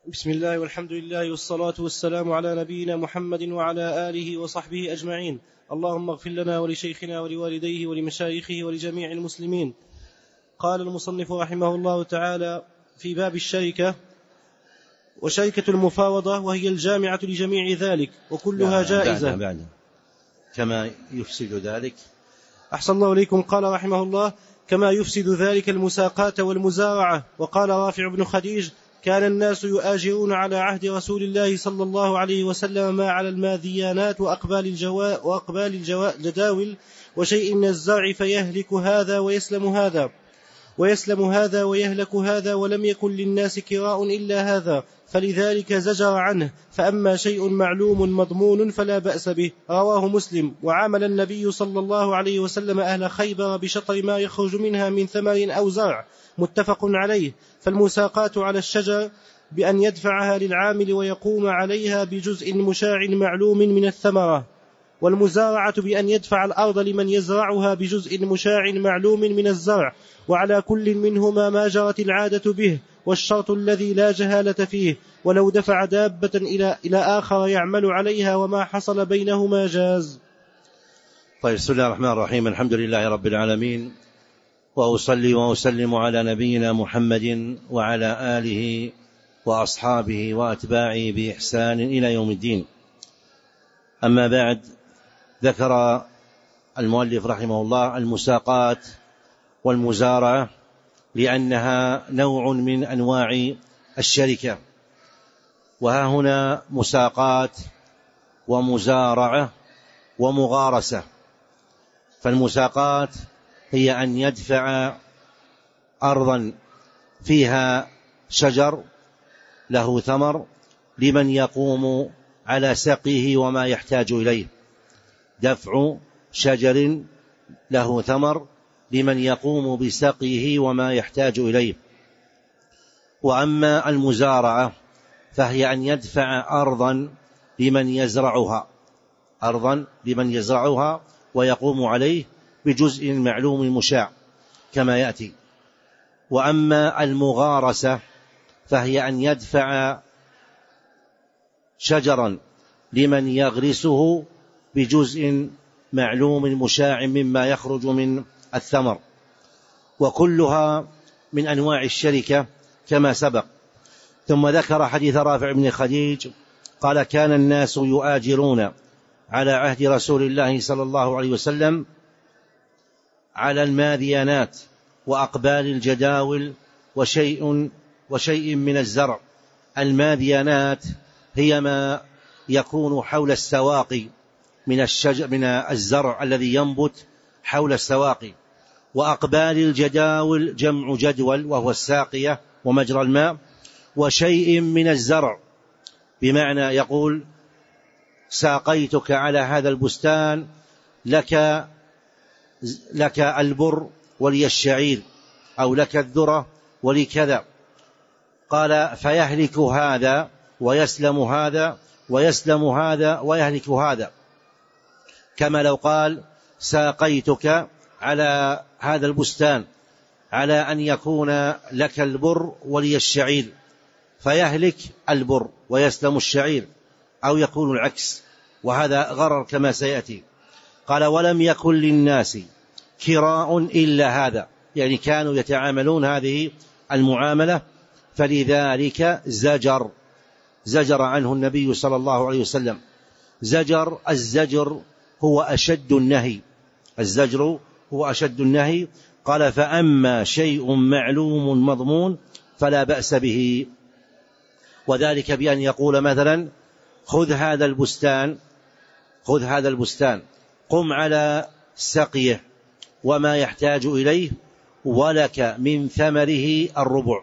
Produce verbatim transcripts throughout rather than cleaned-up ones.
بسم الله والحمد لله والصلاة والسلام على نبينا محمد وعلى آله وصحبه أجمعين. اللهم اغفر لنا ولشيخنا ولوالديه ولمشايخه ولجميع المسلمين. قال المصنف رحمه الله تعالى في باب الشركة: وشركة المفاوضة وهي الجامعة لجميع ذلك وكلها جائزة. بعد بعد كما يفسد ذلك. أحسن الله إليكم. قال رحمه الله: كما يفسد ذلك المساقات والمزارعة. وقال رافع بن خديج: كان الناس يؤاجرون على عهد رسول الله صلى الله عليه وسلم ما على الماذيانات وأقبال الجوا وأقبال الجداول وشيء من الزرع، فيهلك هذا ويسلم هذا ويسلم هذا ويهلك هذا، ولم يكن للناس كراء إلا هذا، فلذلك زجر عنه. فأما شيء معلوم مضمون فلا بأس به. رواه مسلم. وعامل النبي صلى الله عليه وسلم أهل خيبر بشطر ما يخرج منها من ثمر أو زرع، متفق عليه. فالمساقات على الشجر بأن يدفعها للعامل ويقوم عليها بجزء مشاع معلوم من الثمرة، والمزارعة بأن يدفع الأرض لمن يزرعها بجزء مشاع معلوم من الزرع، وعلى كل منهما ما جرت العادة به، والشرط الذي لا جهالة فيه. ولو دفع دابة إلى, إلى آخر يعمل عليها وما حصل بينهما جاز. طيب، بسم الله الرحمن الرحيم. الحمد لله رب العالمين، وأصلي وأسلم على نبينا محمد وعلى آله وأصحابه وأتباعه بإحسان إلى يوم الدين. أما بعد، ذكر المؤلف رحمه الله المساقات والمزارعة لأنها نوع من أنواع الشركة. وها هنا مساقات ومزارعة ومغارسة. فالمساقات هي أن يدفع أرضا فيها شجر له ثمر لمن يقوم على سقيه وما يحتاج إليه. دفع شجر له ثمر لمن يقوم بسقيه وما يحتاج إليه. وأما المزارعة فهي أن يدفع أرضا لمن يزرعها أرضا لمن يزرعها ويقوم عليه بجزء معلوم مشاع كما يأتي. وأما المغارسة فهي أن يدفع شجرا لمن يغرسه بجزء معلوم مشاع مما يخرج من الثمر، وكلها من أنواع الشركة كما سبق. ثم ذكر حديث رافع بن خديج قال: كان الناس يؤاجرون على عهد رسول الله صلى الله عليه وسلم على الماذيانات وأقبال الجداول وشيء, وشيء من الزرع. الماذيانات هي ما يكون حول السواقي من الشجر من الزرع الذي ينبت حول السواقي. وأقبال الجداول جمع جدول وهو الساقية ومجرى الماء. وشيء من الزرع بمعنى يقول: ساقيتك على هذا البستان، لك لك البر ولي الشعير، أو لك الذرة ولي كذا. قال: فيهلك هذا ويسلم هذا ويسلم هذا ويهلك هذا، كما لو قال: ساقيتك على هذا البستان على أن يكون لك البر ولي الشعير، فيهلك البر ويسلم الشعير، أو يكون العكس، وهذا غرر كما سيأتي. قال: ولم يكن للناس كراء إلا هذا، يعني كانوا يتعاملون هذه المعاملة، فلذلك زجر زجر عنه النبي صلى الله عليه وسلم. زجر الزجر هو أشد النهي الزجر هو أشد النهي. قال: فأما شيء معلوم مضمون فلا بأس به. وذلك بأن يقول مثلا: خذ هذا البستان خذ هذا البستان قم على سقيه وما يحتاج إليه، ولك من ثمره الربع،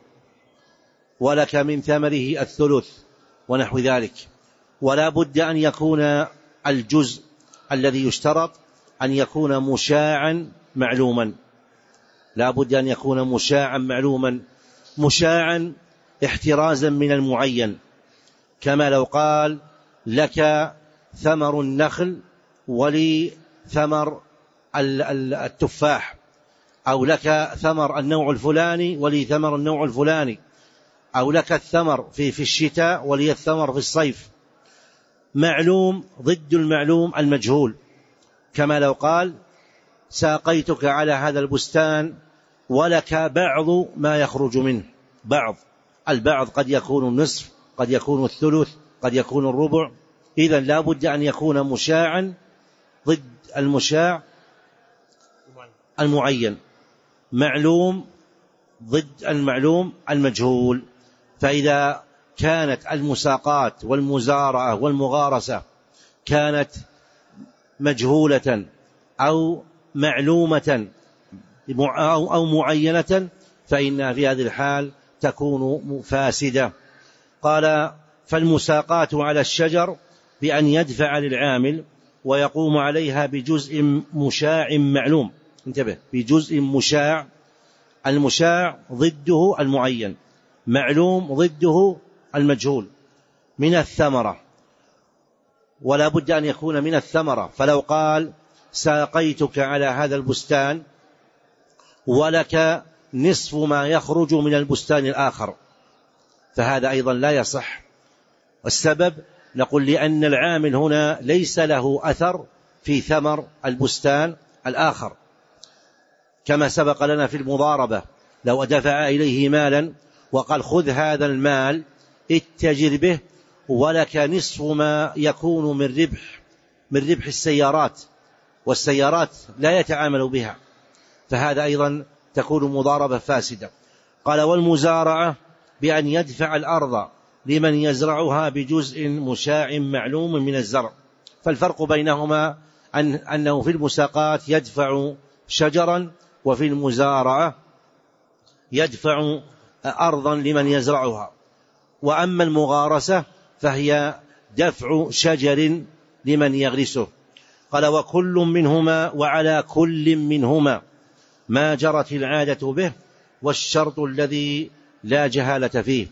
ولك من ثمره الثلث، ونحو ذلك. ولا بد أن يكون الجزء الذي يشترط أن يكون مشاعا معلوما لا بد أن يكون مشاعا معلوما مشاعا احترازا من المعين، كما لو قال: لك ثمر النخل ولي ثمر التفاح، أو لك ثمر النوع الفلاني ولي ثمر النوع الفلاني، أو لك الثمر في, في الشتاء ولي الثمر في الصيف. معلوم ضد المعلوم المجهول، كما لو قال ساقيتك على هذا البستان ولك بعض ما يخرج منه. بعض، البعض قد يكون النصف، قد يكون الثلث، قد يكون الربع. إذن لا بد أن يكون مشاعا ضد المشاع المعين، معلوم ضد المعلوم المجهول. فإذا كانت المساقات والمزارعة والمغارسة كانت مجهولة أو معلومة أو معينة فإنها في هذه الحال تكون فاسدة. قال فالمساقات على الشجر بأن يدفع للعامل ويقوم عليها بجزء مشاع معلوم. انتبه، بجزء مشاع، المشاع ضده المعين، معلوم ضده المجهول، من الثمرة، ولا بد أن يكون من الثمرة. فلو قال ساقيتك على هذا البستان ولك نصف ما يخرج من البستان الآخر، فهذا أيضا لا يصح. والسبب نقول لأن العامل هنا ليس له أثر في ثمر البستان الآخر، كما سبق لنا في المضاربة. لو دفع إليه مالا وقال خذ هذا المال اتجر به ولك نصف ما يكون من ربح من ربح السيارات، والسيارات لا يتعامل بها، فهذا أيضا تكون مضاربة فاسدة. قال والمزارعة بأن يدفع الأرض لمن يزرعها بجزء مشاع معلوم من الزرع. فالفرق بينهما أن أنه في المساقات يدفع شجرا، وفي المزارعة يدفع أرضا لمن يزرعها. وأما المغارسة فهي دفع شجر لمن يغرسه. قال وكل منهما وعلى كل منهما ما جرت العادة به، والشرط الذي لا جهالة فيه.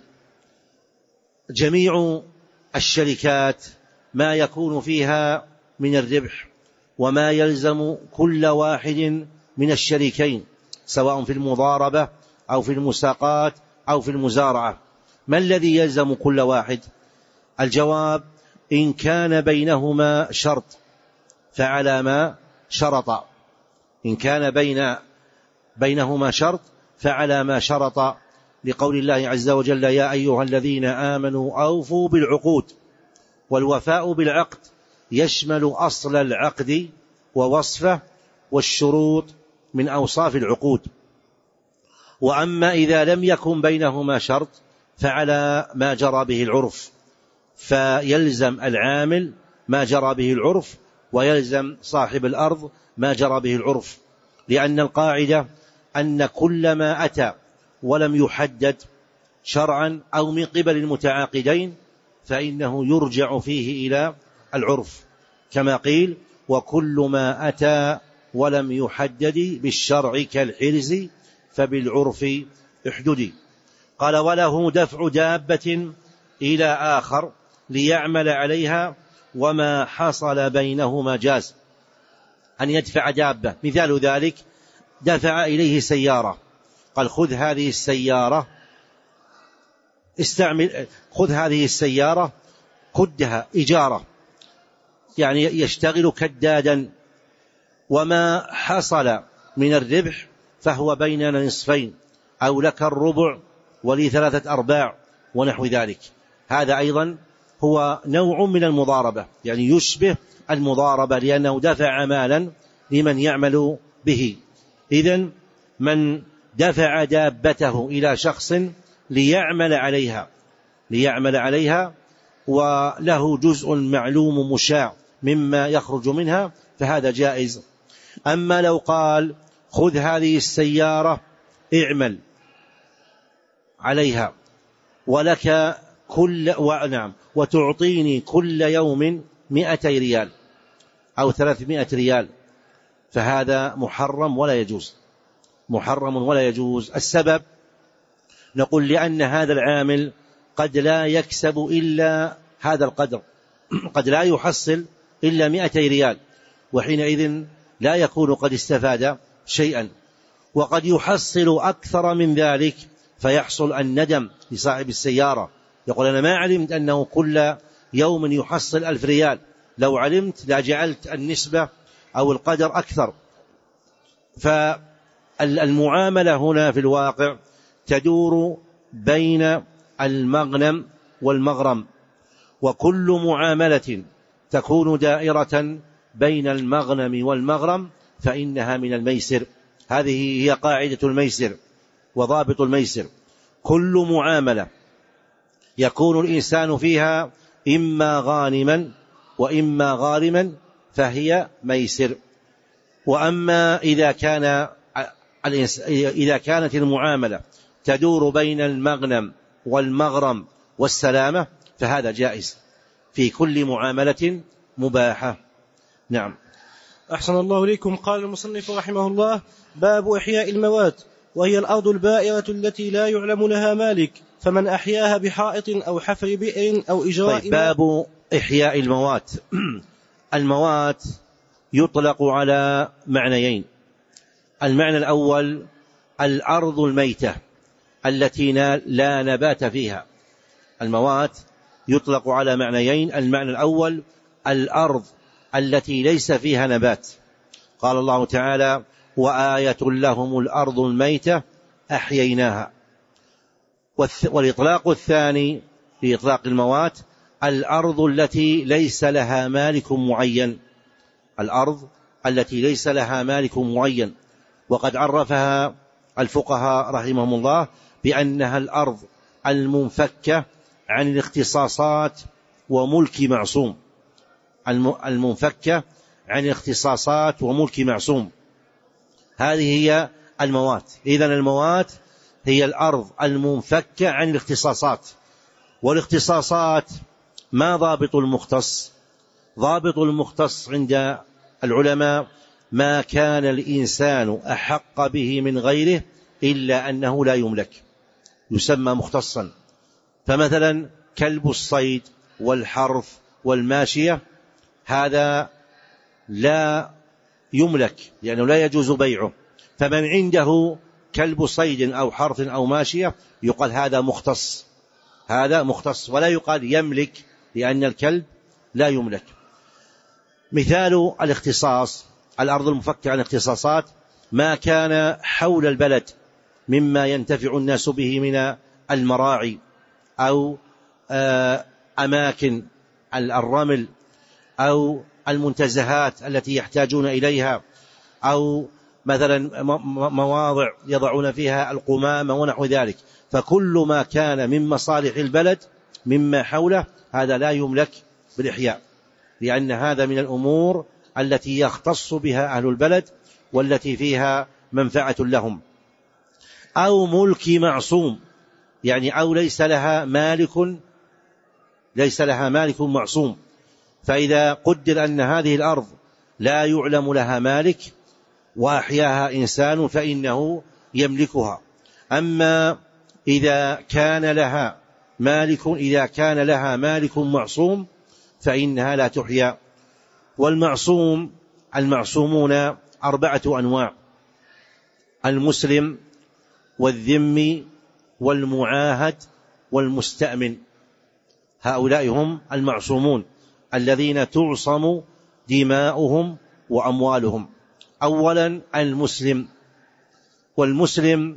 جميع الشركات ما يكون فيها من الربح وما يلزم كل واحد من الشريكين، سواء في المضاربة أو في المساقات أو في المزارعة. ما الذي يلزم كل واحد؟ الجواب إن كان بينهما شرط فعلى ما شرط. إن كان بين بينهما شرط فعلى ما شرط، لقول الله عز وجل يا أيها الذين آمنوا أوفوا بالعقود. والوفاء بالعقد يشمل أصل العقد ووصفه والشروط من أوصاف العقود. وأما إذا لم يكن بينهما شرط فعلى ما جرى به العرف، فيلزم العامل ما جرى به العرف ويلزم صاحب الأرض ما جرى به العرف، لأن القاعدة أن كل ما أتى ولم يحدد شرعا أو من قبل المتعاقدين فإنه يرجع فيه إلى العرف، كما قيل وكل ما أتى ولم يحدد بالشرع كالحرز فبالعرف احددي. قال وله دفع دابة إلى آخر ليعمل عليها وما حصل بينهما جاز. أن يدفع دابة، مثال ذلك دفع إليه سيارة، قال خذ هذه السيارة استعمل خذ هذه السيارة كدها إجارة، يعني يشتغل كدادا، وما حصل من الربح فهو بيننا نصفين، أو لك الربع ولي ثلاثة أرباع ونحو ذلك. هذا أيضا هو نوع من المضاربة، يعني يشبه المضاربة لأنه دفع مالا لمن يعمل به. إذن من دفع دابته إلى شخص ليعمل عليها ليعمل عليها وله جزء معلوم مشاع مما يخرج منها فهذا جائز. أما لو قال خذ هذه السيارة اعمل عليها ولك كل ونعم وتعطيني كل يوم مئتي ريال أو ثلاثمائة ريال، فهذا محرم ولا يجوز، محرم ولا يجوز. السبب نقول لأن هذا العامل قد لا يكسب إلا هذا القدر، قد لا يحصل إلا مئتي ريال، وحينئذ لا يكون قد استفاد شيئا، وقد يحصل أكثر من ذلك فيحصل الندم لصاحب السيارة، يقول أنا ما علمت أنه كل يوم يحصل ألف ريال، لو علمت لا جعلت النسبة أو القدر أكثر. فالمعاملة هنا في الواقع تدور بين المغنم والمغرم، وكل معاملة تكون دائرة بين المغنم والمغرم فإنها من الميسر. هذه هي قاعدة الميسر وضابط الميسر. كل معاملة يكون الإنسان فيها إما غانما وإما غارما فهي ميسر. وأما إذا كان إذا كانت المعاملة تدور بين المغنم والمغرم والسلامة فهذا جائز في كل معاملة مباحة. نعم. أحسن الله إليكم. قال المصنف رحمه الله: باب إحياء الموات، وهي الأرض البائرة التي لا يعلم لها مالك، فمن أحياها بحائط أو حفر بئر أو إجراء. طيب، باب إحياء الموات. الموات يطلق على معنيين. المعنى الأول الأرض الميتة التي لا نبات فيها. الموات يطلق على معنيين. المعنى الأول الأرض التي ليس فيها نبات، قال الله تعالى: وآية لهم الأرض الميتة أحييناها. والإطلاق الثاني في إطلاق الموات الأرض التي ليس لها مالك معين. الأرض التي ليس لها مالك معين، وقد عرفها الفقهاء رحمهم الله بأنها الأرض المنفكة عن الاختصاصات وملك معصوم. المنفكة عن الاختصاصات وملك معصوم، هذه هي الموات. إذن الموات هي الأرض المنفكة عن الاختصاصات. والاختصاصات ما ضابط المختص؟ ضابط المختص عند العلماء ما كان الإنسان أحق به من غيره إلا أنه لا يملك، يسمى مختصا. فمثلا كلب الصيد والحرث والماشية هذا لا يملك لأنه لا يجوز بيعه، فمن عنده كلب صيد أو حرث أو ماشية يقال هذا مختص، هذا مختص، ولا يقال يملك لأن الكلب لا يملك. مثال الاختصاص الأرض المفكة عن الاختصاصات ما كان حول البلد مما ينتفع الناس به من المراعي أو أماكن الرمل أو المنتزهات التي يحتاجون إليها، أو مثلا مواضع يضعون فيها القمامة ونحو ذلك. فكل ما كان من مصالح البلد مما حوله هذا لا يملك بالإحياء، لأن هذا من الأمور التي يختص بها أهل البلد والتي فيها منفعة لهم. أو ملك معصوم، يعني أو ليس لها مالك ليس لها مالك معصوم. فإذا قدر أن هذه الأرض لا يعلم لها مالك وأحياها إنسان فإنه يملكها. أما إذا كان لها مالك إذا كان لها مالك معصوم فإنها لا تحيا. والمعصوم المعصومون أربعة أنواع: المسلم والذمي والمعاهد والمستأمن. هؤلاء هم المعصومون الذين تعصم دماؤهم وأموالهم. أولا المسلم، والمسلم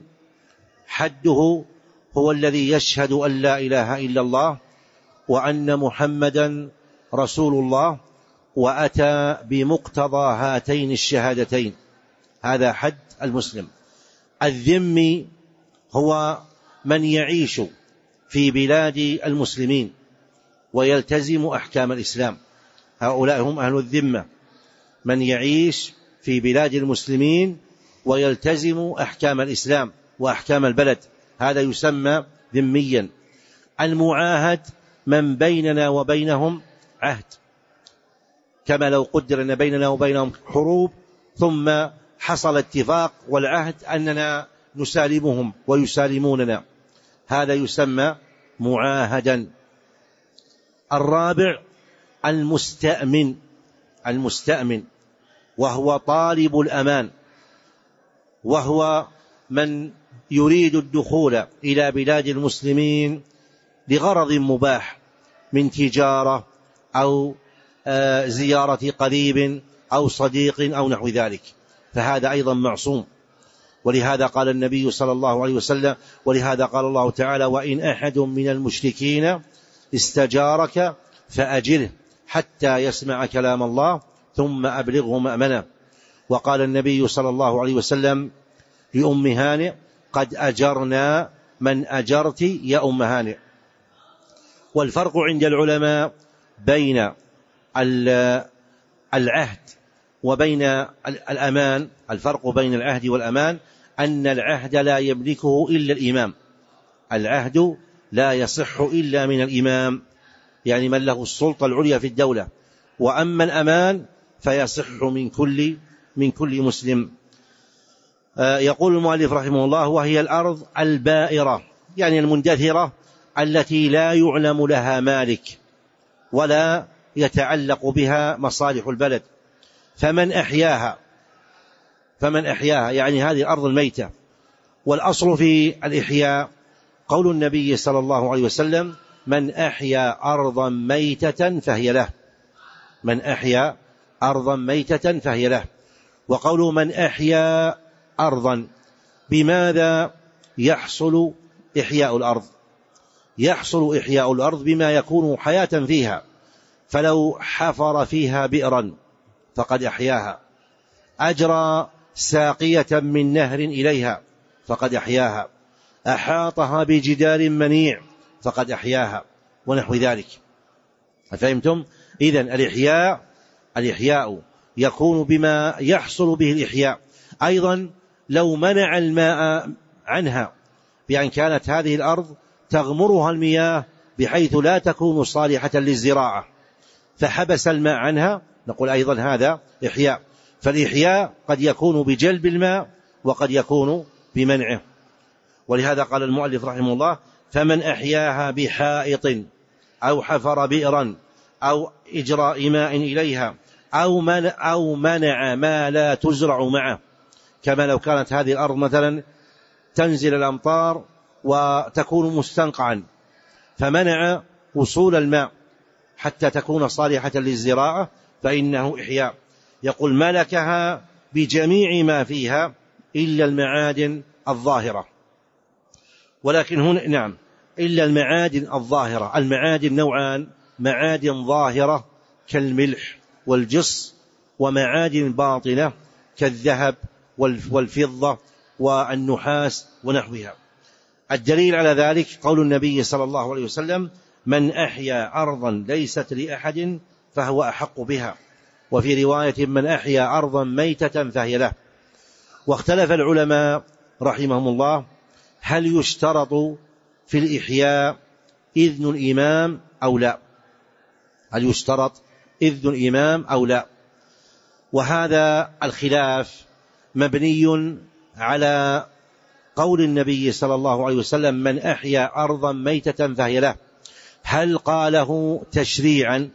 حده هو الذي يشهد أن لا إله إلا الله وأن محمدا رسول الله وأتى بمقتضى هاتين الشهادتين، هذا حد المسلم. الذمي هو من يعيش في بلاد المسلمين ويلتزم أحكام الإسلام، هؤلاء هم أهل الذمة، من يعيش في بلاد المسلمين ويلتزم أحكام الإسلام وأحكام البلد، هذا يسمى ذميا. المعاهد من بيننا وبينهم عهد، كما لو قدر أن بيننا وبينهم حروب ثم حصل اتفاق والعهد أننا نسالمهم ويسالموننا، هذا يسمى معاهدا. الرابع المستأمن، المستأمن وهو طالب الأمان، وهو من يريد الدخول إلى بلاد المسلمين لغرض مباح من تجارة أو زيارة قريب أو صديق أو نحو ذلك، فهذا أيضا معصوم. ولهذا قال النبي صلى الله عليه وسلم، ولهذا قال الله تعالى: وإن أحد من المشركين استجارك فأجره حتى يسمع كلام الله ثم أبلغه مأمنه. وقال النبي صلى الله عليه وسلم لأم هانئ: قد أجرنا من أجرت يا أم هانئ. والفرق عند العلماء بين العهد وبين الأمان، الفرق بين العهد والأمان أن العهد لا يملكه إلا الإمام، العهد لا يصح إلا من الإمام، يعني من له السلطة العليا في الدولة. وأما الأمان فيصح من كل من كل مسلم. يقول المؤلف رحمه الله: وهي الأرض البائرة، يعني المندثرة التي لا يعلم لها مالك ولا يتعلق بها مصالح البلد. فمن أحياها فمن أحياها يعني هذه الأرض الميتة. والأصل في الإحياء قول النبي صلى الله عليه وسلم: من أحيا أرضا ميتة فهي له، من أحيا أرضا ميتة فهي له. وقول من أحيا أرضا، بماذا يحصل إحياء الأرض؟ يحصل إحياء الأرض بما يكون حياة فيها، فلو حفر فيها بئرا فقد أحياها، أجرى ساقية من نهر إليها فقد أحياها، أحاطها بجدار منيع فقد أحياها، ونحو ذلك. فهمتم؟ إذن الإحياء الإحياء يكون بما يحصل به الإحياء. أيضا لو منع الماء عنها، بأن كانت هذه الأرض تغمرها المياه بحيث لا تكون صالحة للزراعة فحبس الماء عنها، نقول أيضا هذا إحياء. فالإحياء قد يكون بجلب الماء وقد يكون بمنعه. ولهذا قال المؤلف رحمه الله: فمن أحياها بحائط أو حفر بئرا أو إجراء ماء إليها أو منع, أو منع ما لا تزرع معه، كما لو كانت هذه الأرض مثلا تنزل الأمطار وتكون مستنقعا فمنع وصول الماء حتى تكون صالحة للزراعة فإنه إحياء. يقول: ملكها بجميع ما فيها إلا المعادن الظاهرة. ولكن هنا نعم إلا المعادن الظاهرة. المعادن نوعان: معادن ظاهرة كالملح والجص، ومعادن باطنة كالذهب والفضة والنحاس ونحوها. الدليل على ذلك قول النبي صلى الله عليه وسلم: من أحيا أرضا ليست لأحد فهو أحق بها. وفي رواية: من أحيا أرضا ميتة فهي له. واختلف العلماء رحمهم الله: هل يشترط في الإحياء إذن الإمام أو لا؟ هل يشترط إذن الإمام أو لا؟ وهذا الخلاف مبني على قول النبي صلى الله عليه وسلم: من أحيا أرضا ميتة فهي له، هل قاله تشريعا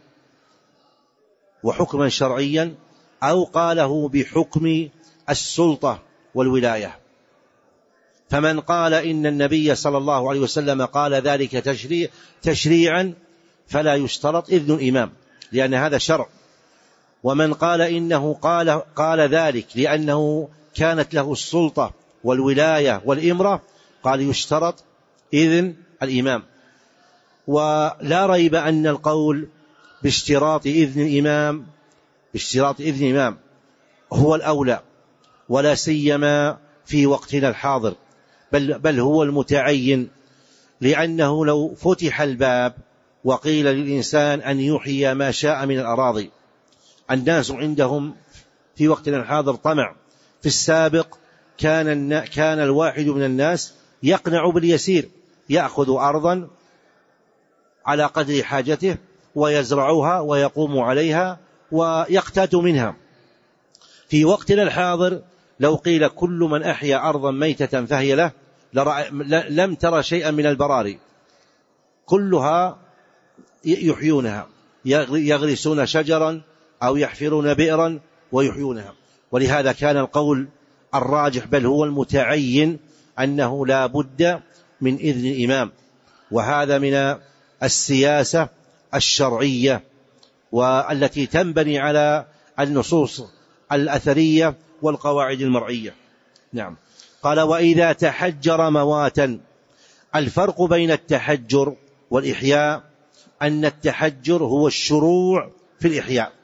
وحكما شرعيا أو قاله بحكم السلطة والولاية؟ فمن قال إن النبي صلى الله عليه وسلم قال ذلك تشريع تشريعا فلا يشترط إذن الإمام لأن هذا شرع. ومن قال إنه قال, قال ذلك لأنه كانت له السلطة والولاية والإمرة قال يشترط إذن الإمام. ولا ريب أن القول باشتراط إذن الإمام باشتراط إذن الإمام هو الأولى، ولا سيما في وقتنا الحاضر، بل, بل هو المتعين، لأنه لو فتح الباب وقيل للإنسان أن يحيي ما شاء من الأراضي، الناس عندهم في وقتنا الحاضر طمع. في السابق كان, كان الواحد من الناس يقنع باليسير، يأخذ أرضا على قدر حاجته ويزرعها ويقوم عليها ويقتات منها. في وقتنا الحاضر لو قيل كل من أحيا أرضا ميتة فهي له لم ترى شيئا من البراري، كلها يحيونها، يغرسون شجرا أو يحفرون بئرا ويحيونها. ولهذا كان القول الراجح بل هو المتعين أنه لا بد من إذن الإمام، وهذا من السياسة الشرعية والتي تنبني على النصوص الأثرية والقواعد المرعية. نعم. قال وإذا تحجر مواتا. الفرق بين التحجر والإحياء أن التحجر هو الشروع في الإحياء،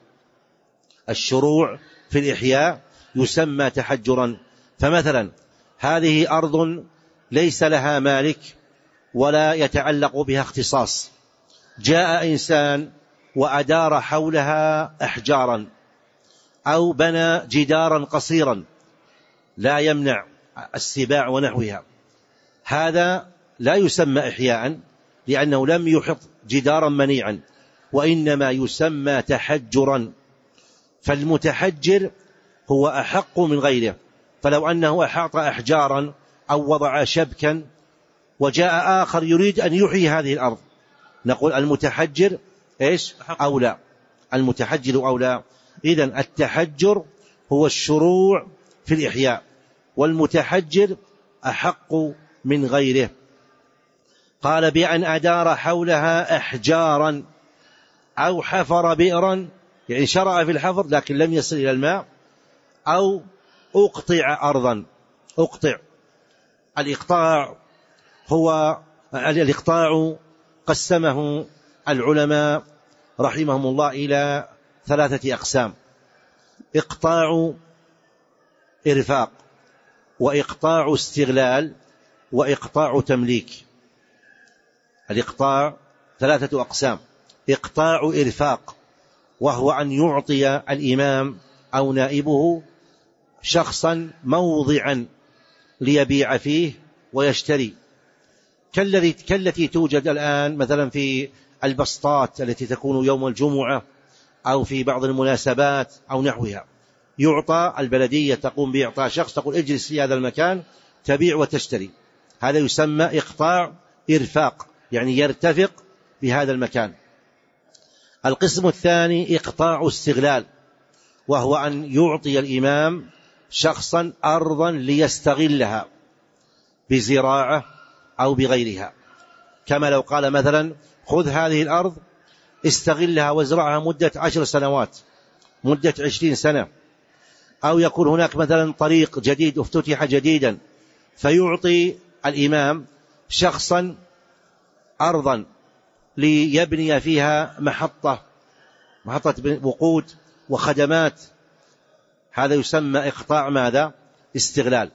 الشروع في الإحياء يسمى تحجرا. فمثلا هذه أرض ليس لها مالك ولا يتعلق بها اختصاص، جاء إنسان وأدار حولها أحجارا أو بنى جدارا قصيرا لا يمنع السباع ونحوها، هذا لا يسمى إحياء لأنه لم يحط جدارا منيعا، وإنما يسمى تحجرا. فالمتحجر هو أحق من غيره، فلو أنه أحاط أحجارا أو وضع شبكا وجاء آخر يريد أن يحيي هذه الأرض، نقول المتحجر إيش أولى، المتحجر أولى. إذن التحجر هو الشروع في الإحياء، والمتحجر أحق من غيره. قال بأن أدار حولها أحجارا أو حفر بئرا، يعني شرع في الحفر لكن لم يصل إلى الماء، أو أقطع أرضا. أقطع، الإقطاع هو الإقطاع قسمه العلماء رحمهم الله إلى ثلاثة أقسام: إقطاع إرفاق، وإقطاع استغلال، وإقطاع تمليك. الإقطاع ثلاثة أقسام: إقطاع إرفاق، وهو أن يعطي الإمام أو نائبه شخصا موضعا ليبيع فيه ويشتري، كالذي كالتي توجد الآن مثلا في البسطات التي تكون يوم الجمعة أو في بعض المناسبات أو نحوها. يعطى البلدية تقوم بإعطاء شخص، تقول اجلس في هذا المكان تبيع وتشتري، هذا يسمى إقطاع إرفاق، يعني يرتفق بهذا المكان. القسم الثاني إقطاع استغلال، وهو أن يعطي الإمام شخصا أرضا ليستغلها بزراعة أو بغيرها، كما لو قال مثلا خذ هذه الأرض استغلها وازرعها مدة عشر سنوات، مدة عشرين سنة. أو يكون هناك مثلا طريق جديد افتتح جديدا، فيعطي الإمام شخصا أرضا ليبني فيها محطة محطة وقود وخدمات، هذا يسمى إقطاع ماذا؟ استغلال.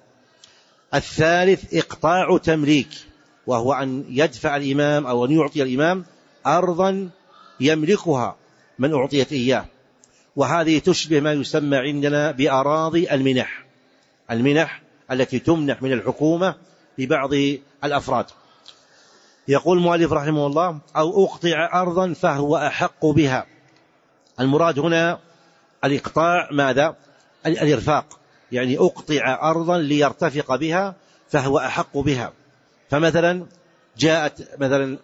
الثالث إقطاع تمليك، وهو أن يدفع الإمام أو أن يعطي الإمام أرضا يملكها من أعطيت إياه، وهذه تشبه ما يسمى عندنا بأراضي المنح، المنح التي تمنح من الحكومة لبعض الأفراد. يقول المؤلف رحمه الله أو أقطع أرضا فهو أحق بها. المراد هنا الإقطاع ماذا؟ الإرفاق، يعني أقطع أرضا ليرتفق بها فهو أحق بها. فمثلا جاءت مثلا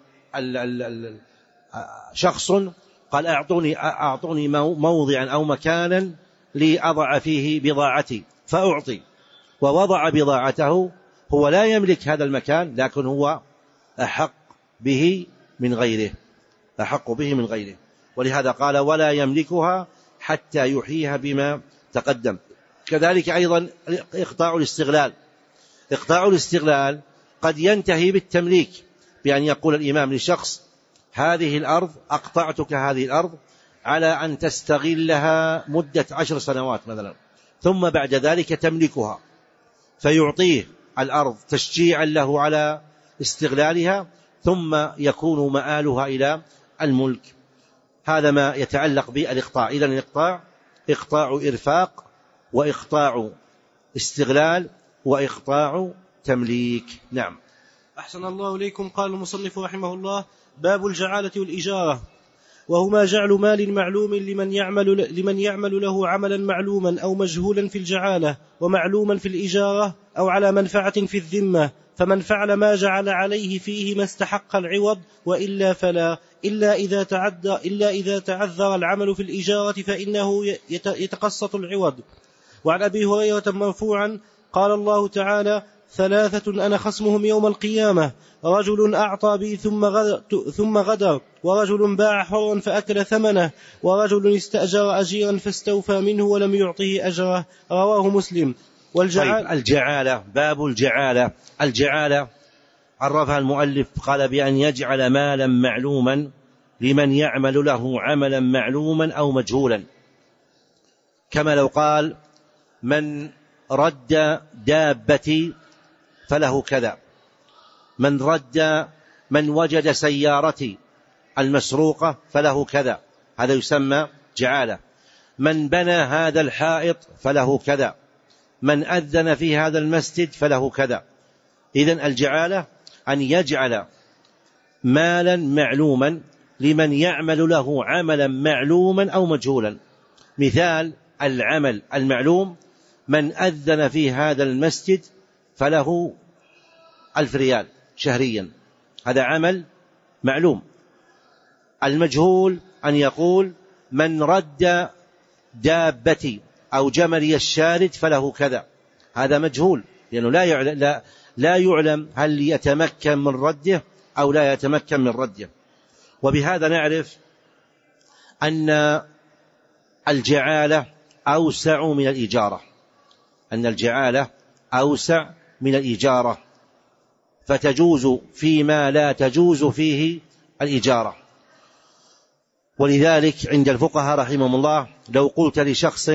شخص قال أعطوني, أعطوني موضعا أو مكانا لأضع فيه بضاعتي، فأعطي ووضع بضاعته، هو لا يملك هذا المكان لكن هو أحق به من غيره، أحق به من غيره. ولهذا قال ولا يملكها حتى يحييها بما تقدم. كذلك أيضا إقطاع الاستغلال، إقطاع الاستغلال قد ينتهي بالتمليك، بأن يقول الإمام لشخص هذه الأرض أقطعتك هذه الأرض على أن تستغلها مدة عشر سنوات مثلا، ثم بعد ذلك تملكها، فيعطيه الأرض تشجيعا له على استغلالها، ثم يكون مآلها إلى الملك. هذا ما يتعلق بالإقطاع. إذن الإقطاع إقطاع إرفاق، وإقطاع استغلال، وإقطاع تمليك. نعم. أحسن الله إليكم. قال المصنف رحمه الله: باب الجعالة والإجارة، وهما جعل مال معلوم لمن يعمل, لمن يعمل له عملا معلوما أو مجهولا في الجعالة، ومعلوما في الإجارة، أو على منفعة في الذمة، فمن فعل ما جعل عليه فيه ما استحق العوض، وإلا فلا، إلا إذا تعدى إلا إذا تعذر العمل في الإجارة فإنه يتقسط العوض. وعن أبي هريرة مرفوعا قال الله تعالى: ثلاثة أنا خصمهم يوم القيامة: رجل أعطى بي ثم غدر, ثم غدر ورجل باع حرا فأكل ثمنه، ورجل استأجر أجيرا فاستوفى منه ولم يعطه أجره. رواه مسلم. والجعالة طيب الجعالة، باب الجعالة. الجعالة عرفها المؤلف قال بأن يجعل مالا معلوما لمن يعمل له عملا معلوما أو مجهولا، كما لو قال: من رد دابتي فله كذا، من رد من وجد سيارتي المسروقة فله كذا، هذا يسمى جعالة. من بنى هذا الحائط فله كذا، من أذن في هذا المسجد فله كذا. إذن الجعالة أن يجعل مالا معلوما لمن يعمل له عملا معلوما أو مجهولا. مثال العمل المعلوم: من أذن في هذا المسجد فله ألف ريال شهريا، هذا عمل معلوم. المجهول أن يقول: من رد دابتي أو جملي الشارد فله كذا، هذا مجهول، لأنه لا يعلم, لا, لا يعلم هل يتمكن من رده أو لا يتمكن من رده. وبهذا نعرف أن الجعالة أوسع من الإجارة، أن الجعالة أوسع من الإجارة، فتجوز فيما لا تجوز فيه الإجارة. ولذلك عند الفقهاء رحمهم الله لو قلت لشخص: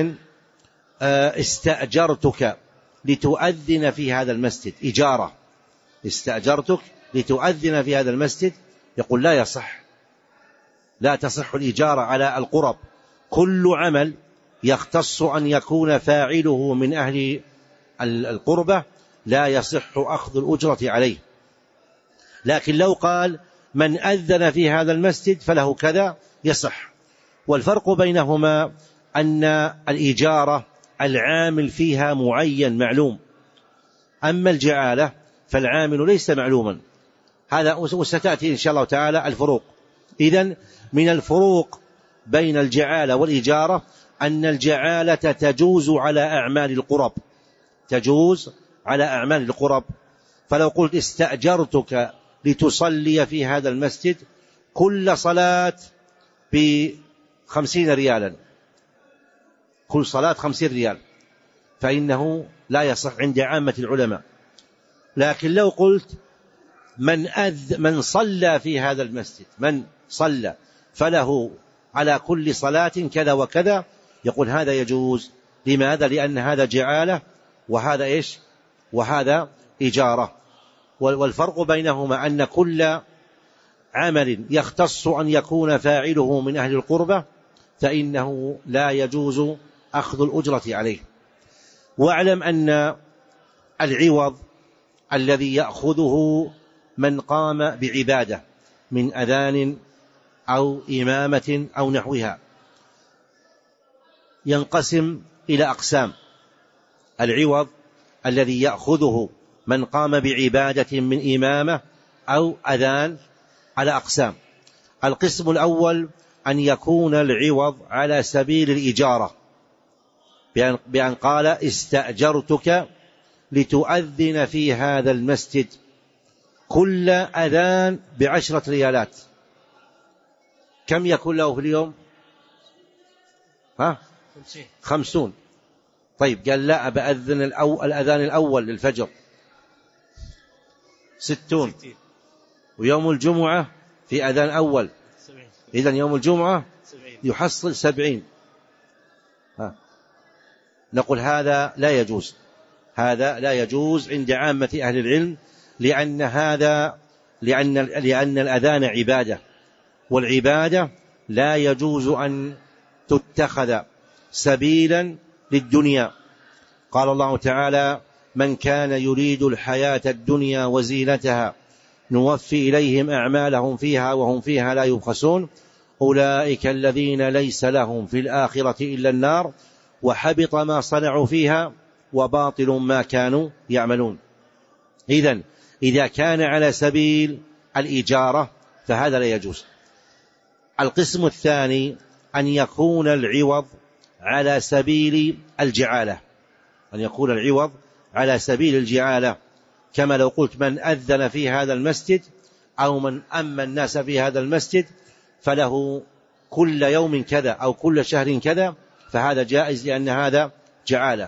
استأجرتك لتؤذن في هذا المسجد، إجارة، استأجرتك لتؤذن في هذا المسجد، يقول: لا يصح، لا تصح الإجارة على القرب. كل عمل يختص أن يكون فاعله من أهل القربة لا يصح أخذ الأجرة عليه. لكن لو قال: من أذن في هذا المسجد فله كذا، يصح. والفرق بينهما أن الإجارة العامل فيها معين معلوم، أما الجعالة فالعامل ليس معلوما. هذا وستأتي إن شاء الله تعالى الفروق. إذن من الفروق بين الجعالة والإجارة أن الجعالة تجوز على أعمال القرب، تجوز على أعمال القرب. فلو قلت: استأجرتك لتصلي في هذا المسجد كل صلاة بخمسين ريالا، كل صلاة خمسين ريال، فإنه لا يصح عند عامة العلماء. لكن لو قلت: من أذ من صلى في هذا المسجد، من صلى فله على كل صلاة كذا وكذا، يقول هذا يجوز. لماذا؟ لأن هذا جعالة وهذا إيش؟ وهذا إجارة. والفرق بينهما أن كل عمل يختص أن يكون فاعله من أهل القربة فإنه لا يجوز أخذ الأجرة عليه. واعلم أن العوض الذي يأخذه من قام بعبادة من أذان أو إمامة أو نحوها ينقسم إلى أقسام. العوض الذي يأخذه من قام بعبادة من إمامة أو أذان على أقسام. القسم الأول أن يكون العوض على سبيل الإجارة، بأن قال: استأجرتك لتؤذن في هذا المسجد كل أذان بعشرة ريالات. كم يكون له في اليوم؟ ها؟ خمسون. طيب قال: لا، بأذن الأذان الأول للفجر ستون، ويوم الجمعة في أذان أول، إذن يوم الجمعة يحصل سبعين. ها. نقول هذا لا يجوز، هذا لا يجوز عند عامة أهل العلم، لأن هذا لأن لأن الأذان عبادة، والعبادة لا يجوز أن تتخذ سبيلا للدنيا. قال الله تعالى: من كان يريد الحياة الدنيا وزينتها نوفي إليهم أعمالهم فيها وهم فيها لا يبخسون أولئك الذين ليس لهم في الآخرة إلا النار وحبط ما صنعوا فيها وباطل ما كانوا يعملون. إذن إذا كان على سبيل الإجارة فهذا لا يجوز. القسم الثاني أن يكون العوض على سبيل الجعالة، أن يكون العوض على سبيل الجعالة، كما لو قلت من أذن في هذا المسجد أو من أما الناس في هذا المسجد فله كل يوم كذا أو كل شهر كذا، فهذا جائز لأن هذا جعالة.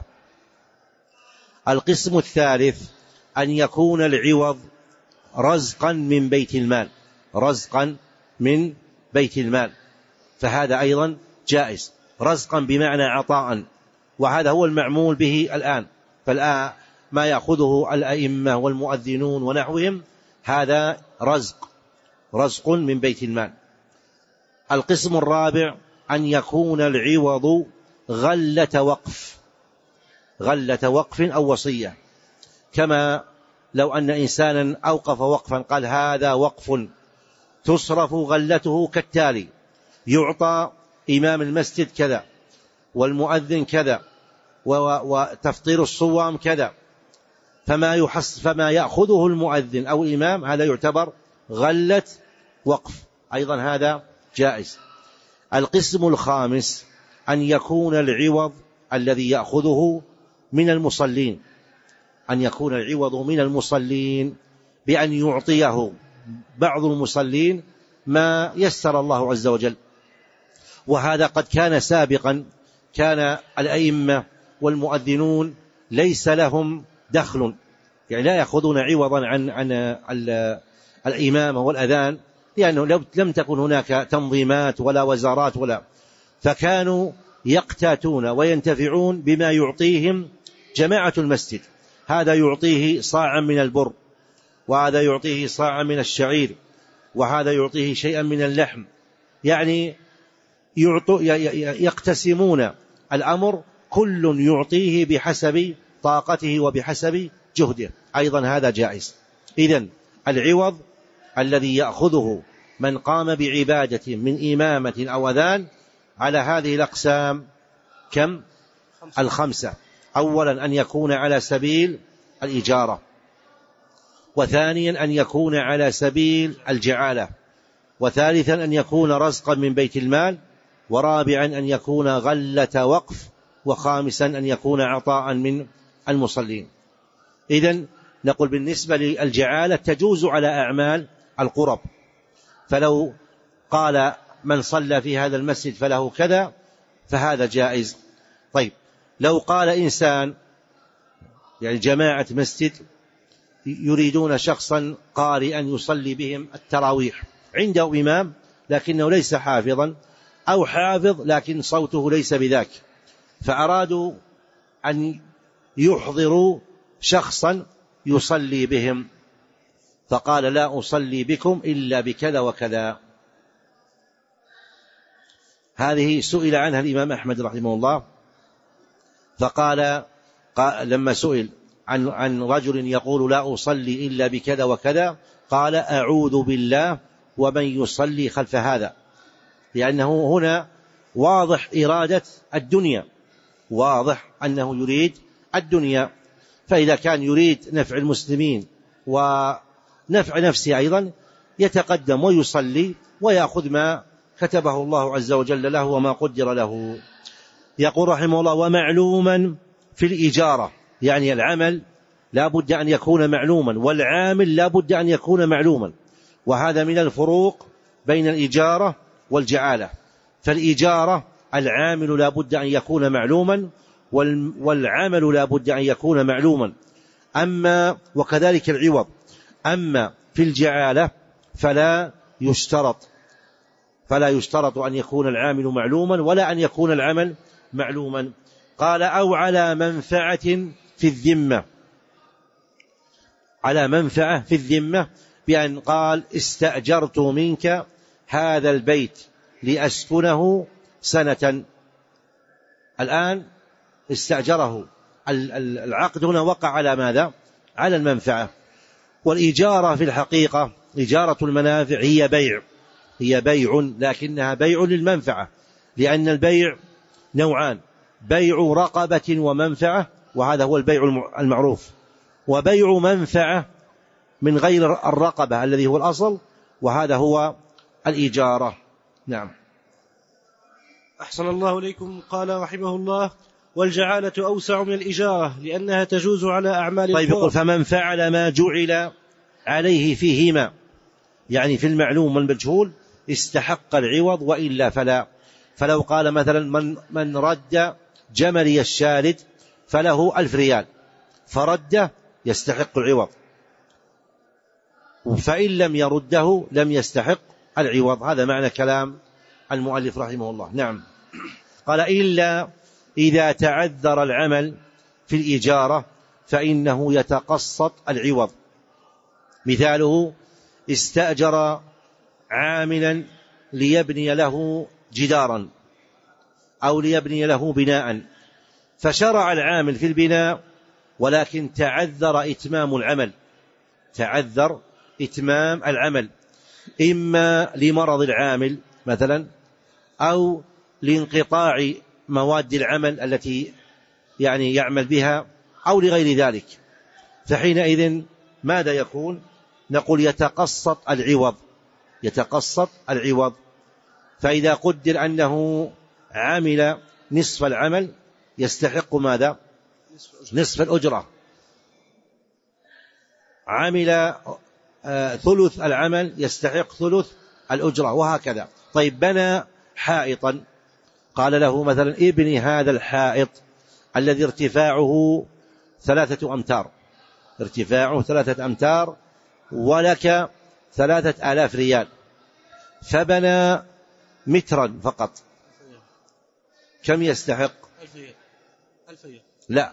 القسم الثالث أن يكون العوض رزقا من بيت المال، رزقا من بيت المال، فهذا أيضا جائز، رزقا بمعنى عطاء، وهذا هو المعمول به الآن. فالآن ما يأخذه الأئمة والمؤذنون ونحوهم هذا رزق، رزق من بيت المال. القسم الرابع أن يكون العوض غلة وقف، غلة وقف أو وصية، كما لو أن إنسانا أوقف وقفا قال هذا وقف تصرف غلته كالتالي: يعطى إمام المسجد كذا، والمؤذن كذا، وتفطير الصوام كذا، فما يحص فما يأخذه المؤذن أو الإمام هذا يعتبر غلة وقف، أيضا هذا جائز. القسم الخامس أن يكون العوض الذي يأخذه من المصلين، أن يكون العوض من المصلين بأن يعطيه بعض المصلين ما يسر الله عز وجل، وهذا قد كان سابقا، كان الأئمة والمؤذنون ليس لهم دخل، يعني لا يأخذون عوضا عن عن الإمامة والأذان، لأنه لم تكن هناك تنظيمات ولا وزارات ولا، فكانوا يقتاتون وينتفعون بما يعطيهم جماعة المسجد، هذا يعطيه صاعا من البر، وهذا يعطيه صاعا من الشعير، وهذا يعطيه شيئا من اللحم، يعني يقتسمون الأمر، كل يعطيه بحسب طاقته وبحسب جهده، أيضا هذا جائز. إذن العوض الذي يأخذه من قام بعبادة من إمامة أو أذان على هذه الأقسام كم؟ الخمسة. أولا أن يكون على سبيل الإجارة، وثانيا أن يكون على سبيل الجعالة، وثالثا أن يكون رزقا من بيت المال، ورابعا أن يكون غلة وقف، وخامسا أن يكون عطاء من المصلين. إذن نقول بالنسبة للجعالة تجوز على أعمال القرب، فلو قال من صلى في هذا المسجد فله كذا فهذا جائز. طيب لو قال إنسان يعني جماعة مسجد يريدون شخصا قارئا يصلي بهم التراويح، عنده إمام لكنه ليس حافظا، أو حافظ لكن صوته ليس بذاك، فأرادوا أن يحضروا شخصا يصلي بهم، فقال لا أصلي بكم إلا بكذا وكذا. هذه سئل عنها الإمام أحمد رحمه الله، فقال لما سئل عن عن رجل يقول لا أصلي إلا بكذا وكذا، قال أعوذ بالله ومن يصلي خلف هذا، لأنه هنا واضح إرادة الدنيا، واضح أنه يريد الدنيا، فإذا كان يريد نفع المسلمين ونفع نفسه أيضا يتقدم ويصلي ويأخذ ما كتبه الله عز وجل له وما قدر له. يقول رحمه الله: ومعلوما في الإجارة، يعني العمل لا بد أن يكون معلوما، والعامل لا بد أن يكون معلوما، وهذا من الفروق بين الإجارة والجعالة. فالإجارة العامل لا بد أن يكون معلوما، والعمل لا بد أن يكون معلوما، أما وكذلك العوض. أما في الجعالة فلا يشترط فلا يشترط أن يكون العامل معلوما ولا أن يكون العمل معلوما. قال: أو على منفعة في الذمة، على منفعة في الذمة، بأن قال استأجرت منك هذا البيت لأسكنه سنة، الآن استأجره، العقد هنا وقع على ماذا؟ على المنفعة. والإجارة في الحقيقة إجارة المنافع هي بيع، هي بيع لكنها بيع للمنفعة، لأن البيع نوعان: بيع رقبة ومنفعة، وهذا هو البيع المعروف، وبيع منفعة من غير الرقبة الذي هو الأصل، وهذا هو الإجارة. نعم. أحسن الله إليكم. قال رحمه الله: والجعالة أوسع من الإجارة لأنها تجوز على أعمال طيب يقول فمن فعل ما جعل عليه فيهما، يعني في المعلوم والمجهول استحق العوض وإلا فلا. فلو قال مثلا من, من رد جملي الشارد فله ألف ريال فرده يستحق العوض، فإن لم يرده لم يستحق العوض. هذا معنى كلام المؤلف رحمه الله. نعم. قال إلا إذا تعذر العمل في الإجارة فإنه يتقسط العوض. مثاله استأجر عاملا ليبني له جدارا أو ليبني له بناء، فشرع العامل في البناء ولكن تعذر إتمام العمل، تعذر إتمام العمل إما لمرض العامل مثلا أو لانقطاع مواد العمل التي يعني يعمل بها أو لغير ذلك، فحينئذ ماذا يكون؟ نقول يتقسط العوض، يتقسط العوض. فإذا قدر أنه عمل نصف العمل يستحق ماذا؟ نصف الأجرة. عمل ثلث العمل يستحق ثلث الأجرة، وهكذا. طيب بنى حائطا، قال له مثلا ابني هذا الحائط الذي ارتفاعه ثلاثة أمتار، ارتفاعه ثلاثة أمتار ولك ثلاثة آلاف ريال، فبنى مترا فقط، كم يستحق؟ ألفية. لا،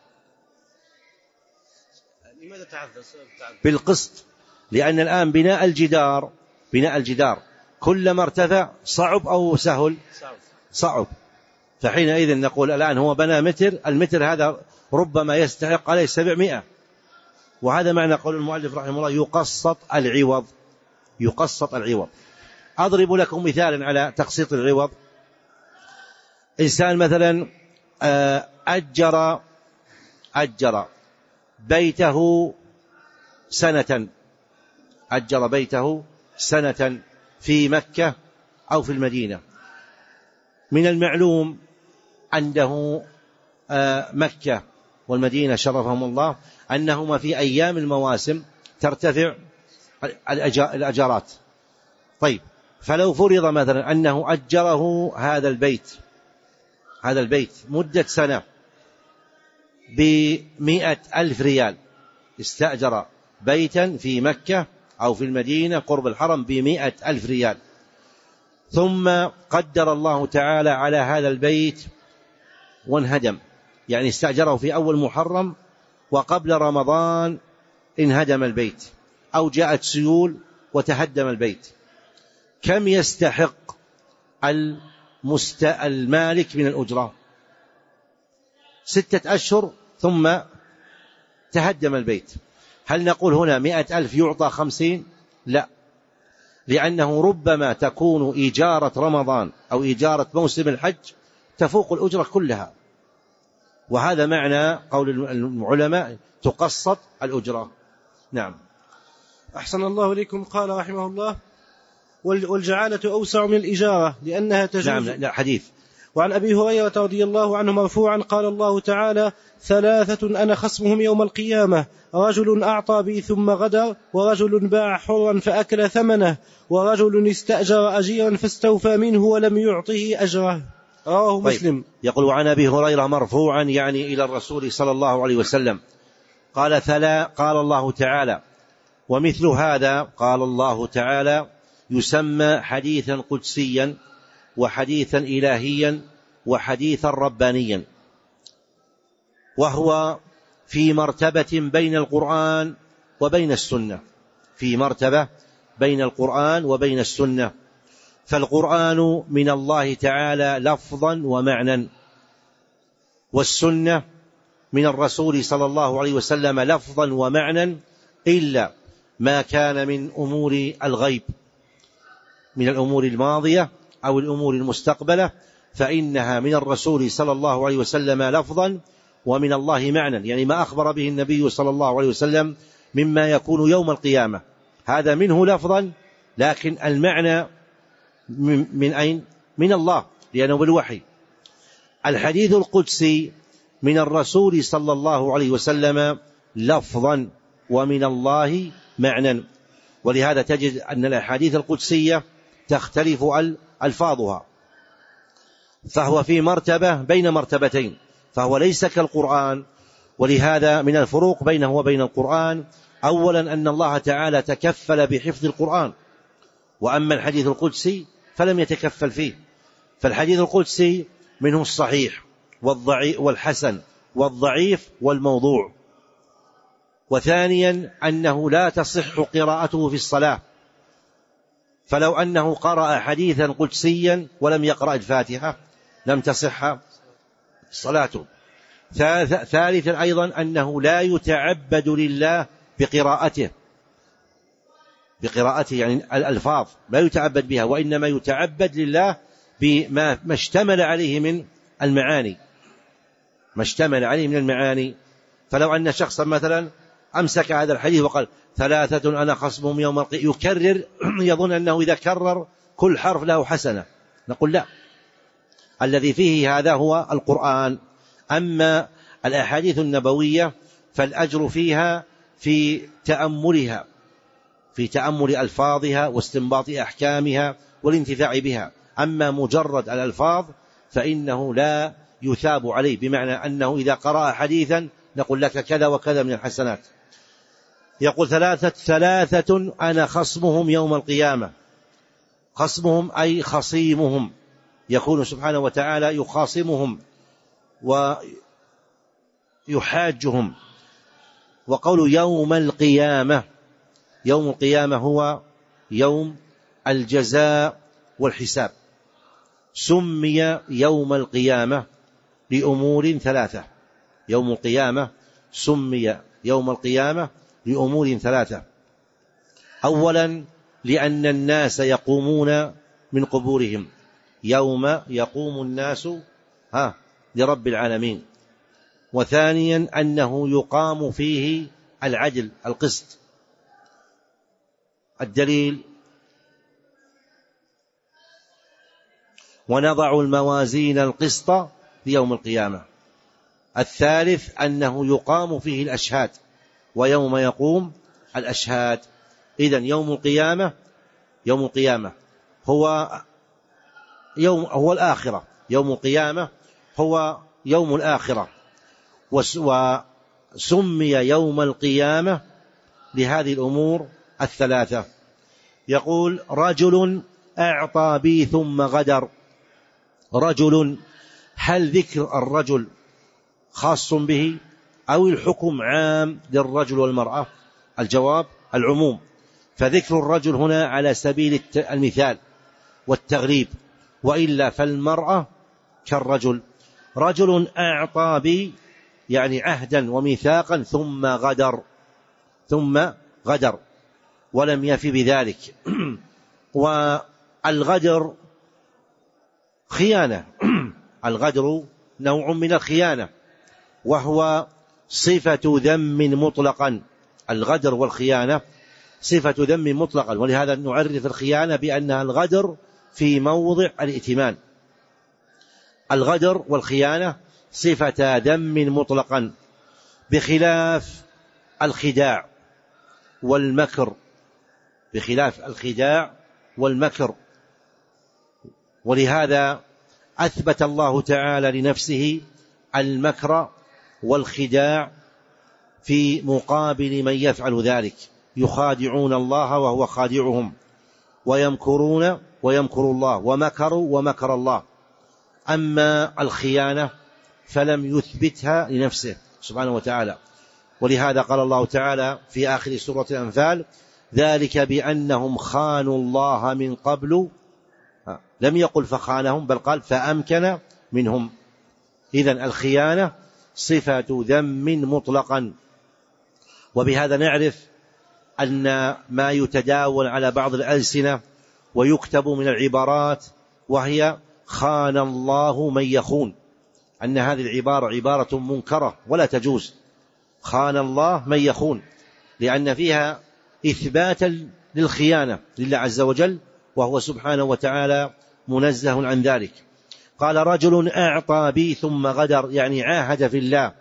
لماذا تعذر؟ بالقسط، لأن الآن بناء الجدار بناء الجدار كلما ارتفع صعب أو سهل؟ صعب. فحينئذ نقول الآن هو بنى متر، المتر هذا ربما يستحق عليه سبعمائة، وهذا معنى قول المؤلف رحمه الله يقسط العوض، يقسط العوض. أضرب لكم مثالا على تقسيط العوض. إنسان مثلا أجر أجر بيته سنة أجر بيته سنة في مكة أو في المدينة. من المعلوم عنده مكة والمدينة شرفهم الله أنهما في أيام المواسم ترتفع الأجارات. طيب فلو فرض مثلا أنه أجره هذا البيت هذا البيت مدة سنة بمئة ألف ريال، استأجر بيتا في مكة أو في المدينة قرب الحرم بمئة ألف ريال، ثم قدر الله تعالى على هذا البيت وانهدم، يعني استأجره في أول محرم وقبل رمضان انهدم البيت أو جاءت سيول وتهدم البيت، كم يستحق المست... المالك من الأجرة؟ ستة أشهر ثم تهدم البيت. هل نقول هنا مئة ألف يعطى خمسين؟ لا، لأنه ربما تكون إجارة رمضان أو إجارة موسم الحج تفوق الأجرة كلها، وهذا معنى قول العلماء تقسط الأجرة. نعم. أحسن الله إليكم. قال رحمه الله والجعالة أوسع من الإجارة لأنها تجوز. نعم. لا حديث. وعن أبي هريرة رضي الله عنه مرفوعا قال الله تعالى ثلاثة أنا خصمهم يوم القيامة، رجل أعطى بي ثم غدر، ورجل باع حرا فأكل ثمنه، ورجل استأجر أجيرا فاستوفى منه ولم يعطه أجره. رواه مسلم. طيب. يقول عن أبي هريرة مرفوعا يعني إلى الرسول صلى الله عليه وسلم قال ثلا قال الله تعالى ومثل هذا قال الله تعالى يسمى حديثا قدسيا وحديثا إلهيا وحديثا ربانيا، وهو في مرتبة بين القرآن وبين السنة، في مرتبة بين القرآن وبين السنة. فالقرآن من الله تعالى لفظا ومعنى، والسنة من الرسول صلى الله عليه وسلم لفظا ومعنى، إلا ما كان من أمور الغيب من الأمور الماضية أو الأمور المستقبلة، فإنها من الرسول صلى الله عليه وسلم لفظا ومن الله معنى، يعني ما أخبر به النبي صلى الله عليه وسلم مما يكون يوم القيامة هذا منه لفظا، لكن المعنى من أين؟ من الله، لأنه بالوحي. الحديث القدسي من الرسول صلى الله عليه وسلم لفظا ومن الله معنى، ولهذا تجد أن الأحاديث القدسية تختلف ألفاظها، فهو في مرتبة بين مرتبتين، فهو ليس كالقرآن. ولهذا من الفروق بينه وبين القرآن أولا أن الله تعالى تكفل بحفظ القرآن، وأما الحديث القدسي فلم يتكفل فيه. فالحديث القدسي منه الصحيح والضعيف والحسن والضعيف والموضوع. وثانيا أنه لا تصح قراءته في الصلاة، فلو أنه قرأ حديثا قدسيا ولم يقرأ الفاتحة لم تصح صلاته. ثالثا أيضا أنه لا يتعبد لله بقراءته بقراءته يعني الألفاظ لا يتعبد بها، وإنما يتعبد لله بما ما اشتمل عليه من المعاني ما اشتمل عليه من المعاني. فلو أن شخصا مثلا أمسك هذا الحديث وقال ثلاثة أنا خصمهم يوم القيامة يكرر يظن أنه إذا كرر كل حرف له حسنة، نقول لا، الذي فيه هذا هو القرآن. أما الأحاديث النبوية فالأجر فيها في تأملها في تأمل ألفاظها واستنباط أحكامها والانتفاع بها. أما مجرد الألفاظ فإنه لا يثاب عليه، بمعنى أنه إذا قرأ حديثا نقول لك كذا وكذا من الحسنات. يقول ثلاثة ثلاثة أنا خصمهم يوم القيامة، خصمهم أي خصيمهم، يكون سبحانه وتعالى يخاصمهم ويحاجهم. وقول يوم القيامة، يوم القيامة هو يوم الجزاء والحساب. سمي يوم القيامة لأمور ثلاثة، يوم القيامة سمي يوم القيامة لأمور ثلاثة. أولا لأن الناس يقومون من قبورهم، يوم يقوم الناس ها لرب العالمين. وثانيا أنه يقام فيه العدل القسط. الدليل ونضع الموازين القسط ليوم القيامة. الثالث أنه يقام فيه الأشهاد، ويوم يقوم الأشهاد. إذن يوم القيامة يوم القيامة هو يوم هو الآخرة، يوم القيامة هو يوم الآخرة. وسمي يوم القيامة لهذه الأمور الثلاثة. يقول رجل أعطى بي ثم غدر. رجل، هل ذكر الرجل خاص به أو الحكم عام للرجل والمرأة؟ الجواب العموم، فذكر الرجل هنا على سبيل المثال والتغليب، وإلا فالمرأة كالرجل. رجل أعطى بي يعني عهدا وميثاقا ثم غدر ثم غدر ولم يفي بذلك. والغدر خيانة، الغدر نوع من الخيانة، وهو صفة ذم مطلقا. الغدر والخيانة صفة ذم مطلقا، ولهذا نعرف الخيانة بأنها الغدر في موضع الائتمان. الغدر والخيانة صفة ذم مطلقا، بخلاف الخداع والمكر بخلاف الخداع والمكر. ولهذا أثبت الله تعالى لنفسه المكر والخداع في مقابل من يفعل ذلك. يخادعون الله وهو خادعهم، ويمكرون ويمكر الله، ومكروا ومكر الله. أما الخيانة فلم يثبتها لنفسه سبحانه وتعالى. ولهذا قال الله تعالى في آخر سورة الأنفال ذلك بأنهم خانوا الله من قبل، لم يقل فخانهم بل قال فأمكن منهم. إذن الخيانة صفة ذم مطلقا. وبهذا نعرف أن ما يتداول على بعض الألسنة ويكتب من العبارات وهي خان الله من يخون، أن هذه العبارة عبارة منكرة ولا تجوز. خان الله من يخون، لأن فيها إثباتا للخيانة لله عز وجل، وهو سبحانه وتعالى منزه عن ذلك. قال رجل أعطى بي ثم غدر، يعني عاهد في الله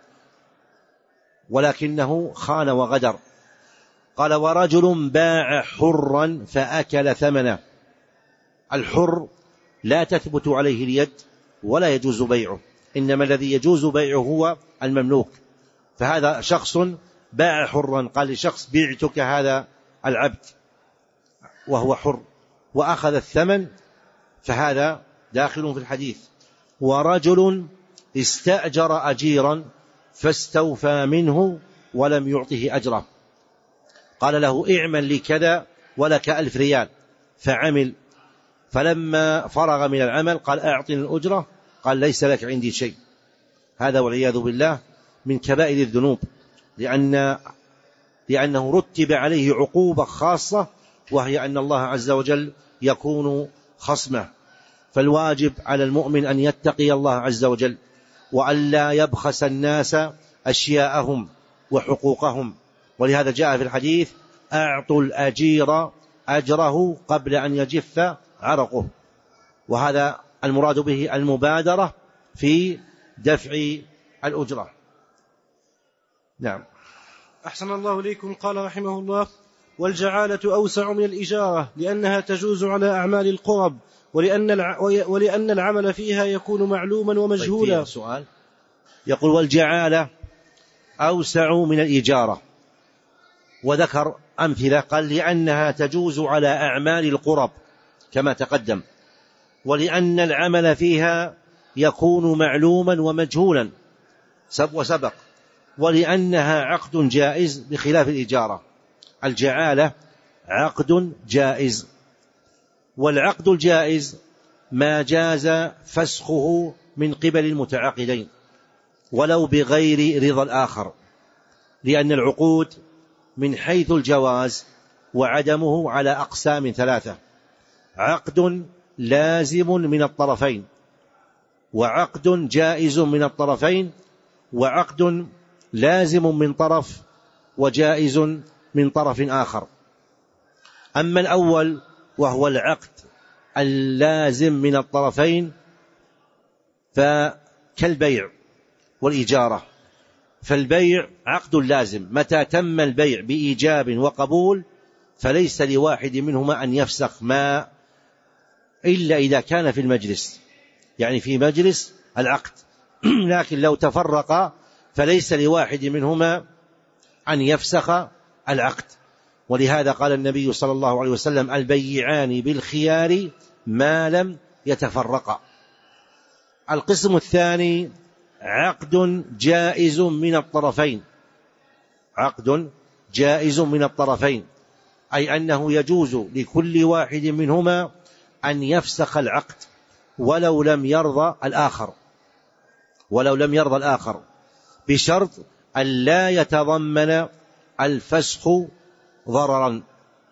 ولكنه خان وغدر. قال ورجل باع حرا فأكل ثمنه. الحر لا تثبت عليه اليد ولا يجوز بيعه، إنما الذي يجوز بيعه هو المملوك. فهذا شخص باع حرا، قال لشخص بعتك هذا العبد وهو حر وأخذ الثمن، فهذا داخل في الحديث. ورجل استأجر أجيرا فاستوفى منه ولم يعطه أجره، قال له اعمل لي كذا ولك ألف ريال، فعمل، فلما فرغ من العمل قال أعطني الأجرة، قال ليس لك عندي شيء. هذا والعياذ بالله من كبائر الذنوب، لأن لأنه رتب عليه عقوبة خاصة، وهي أن الله عز وجل يكون خصمه. فالواجب على المؤمن أن يتقي الله عز وجل، وأن لا يبخس الناس أشياءهم وحقوقهم. ولهذا جاء في الحديث أعطوا الأجير أجره قبل أن يجف عرقه، وهذا المراد به المبادرة في دفع الأجرة. نعم. أحسن الله إليكم. قال رحمه الله: والجعالة أوسع من الإجارة، لأنها تجوز على أعمال القرب، ولأن الع... ولأن العمل فيها يكون معلوما ومجهولا. طيب سؤال يقول والجعالة أوسع من الإجارة، وذكر أمثلة، قال لأنها تجوز على أعمال القرب كما تقدم، ولأن العمل فيها يكون معلوما ومجهولا وسبق، ولأنها عقد جائز بخلاف الإجارة. الجعالة عقد جائز، والعقد الجائز ما جاز فسخه من قبل المتعاقدين ولو بغير رضا الآخر، لأن العقود من حيث الجواز وعدمه على أقسام ثلاثة: عقد لازم من الطرفين، وعقد جائز من الطرفين، وعقد لازم من طرف وجائز من طرف آخر. أما الأول وهو العقد اللازم من الطرفين فكالبيع والإجارة. فالبيع عقد لازم، متى تم البيع بإيجاب وقبول فليس لواحد منهما أن يفسخ ما إلا إذا كان في المجلس، يعني في مجلس العقد. لكن لو تفرق فليس لواحد منهما أن يفسخ العقد. ولهذا قال النبي صلى الله عليه وسلم: البيعان بالخيار ما لم يتفرقا. القسم الثاني عقد جائز من الطرفين، عقد جائز من الطرفين، أي أنه يجوز لكل واحد منهما أن يفسخ العقد ولو لم يرضى الآخر، ولو لم يرضى الآخر بشرط أن لا يتضمن الفسخ ضررا.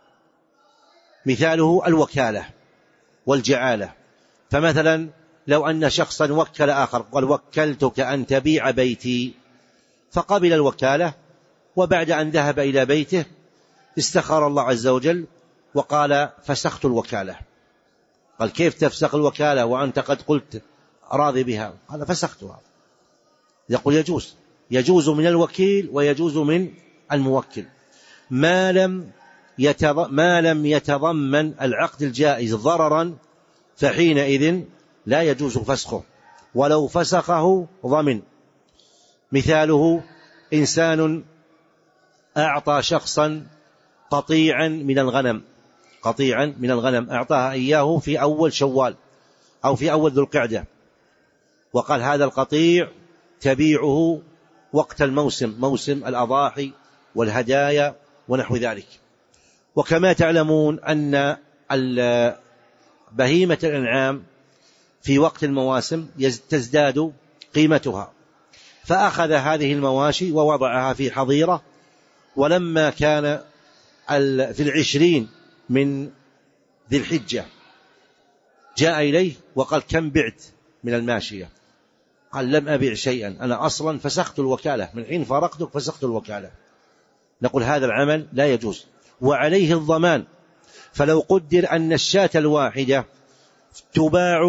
مثاله الوكالة والجعالة. فمثلا لو أن شخصا وكل آخر، قال وكلتك أن تبيع بيتي، فقبل الوكالة، وبعد أن ذهب إلى بيته استخار الله عز وجل وقال فسخت الوكالة. قال كيف تفسخ الوكالة وأنت قد قلت راضي بها؟ قال فسختها. يقول يجوز، يجوز من الوكيل ويجوز من الموكل ما لم ما لم يتضمن العقد الجائز ضررا، فحينئذ لا يجوز فسخه ولو فسخه ضمن. مثاله إنسان أعطى شخصا قطيعا من الغنم، قطيعا من الغنم أعطاها إياه في أول شوال أو في أول ذو القعدة، وقال هذا القطيع تبيعه وقت الموسم، موسم الأضاحي والهدايا ونحو ذلك. وكما تعلمون أن بهيمة الأنعام في وقت المواسم تزداد قيمتها، فأخذ هذه المواشي ووضعها في حظيرة، ولما كان في العشرين من ذي الحجة جاء إليه وقال كم بعت من الماشية؟ قال لم أبيع شيئا، أنا أصلا فسخت الوكالة، من حين فارقتك فسخت الوكالة. نقول هذا العمل لا يجوز، وعليه الضمان. فلو قدر أن الشاة الواحدة تباع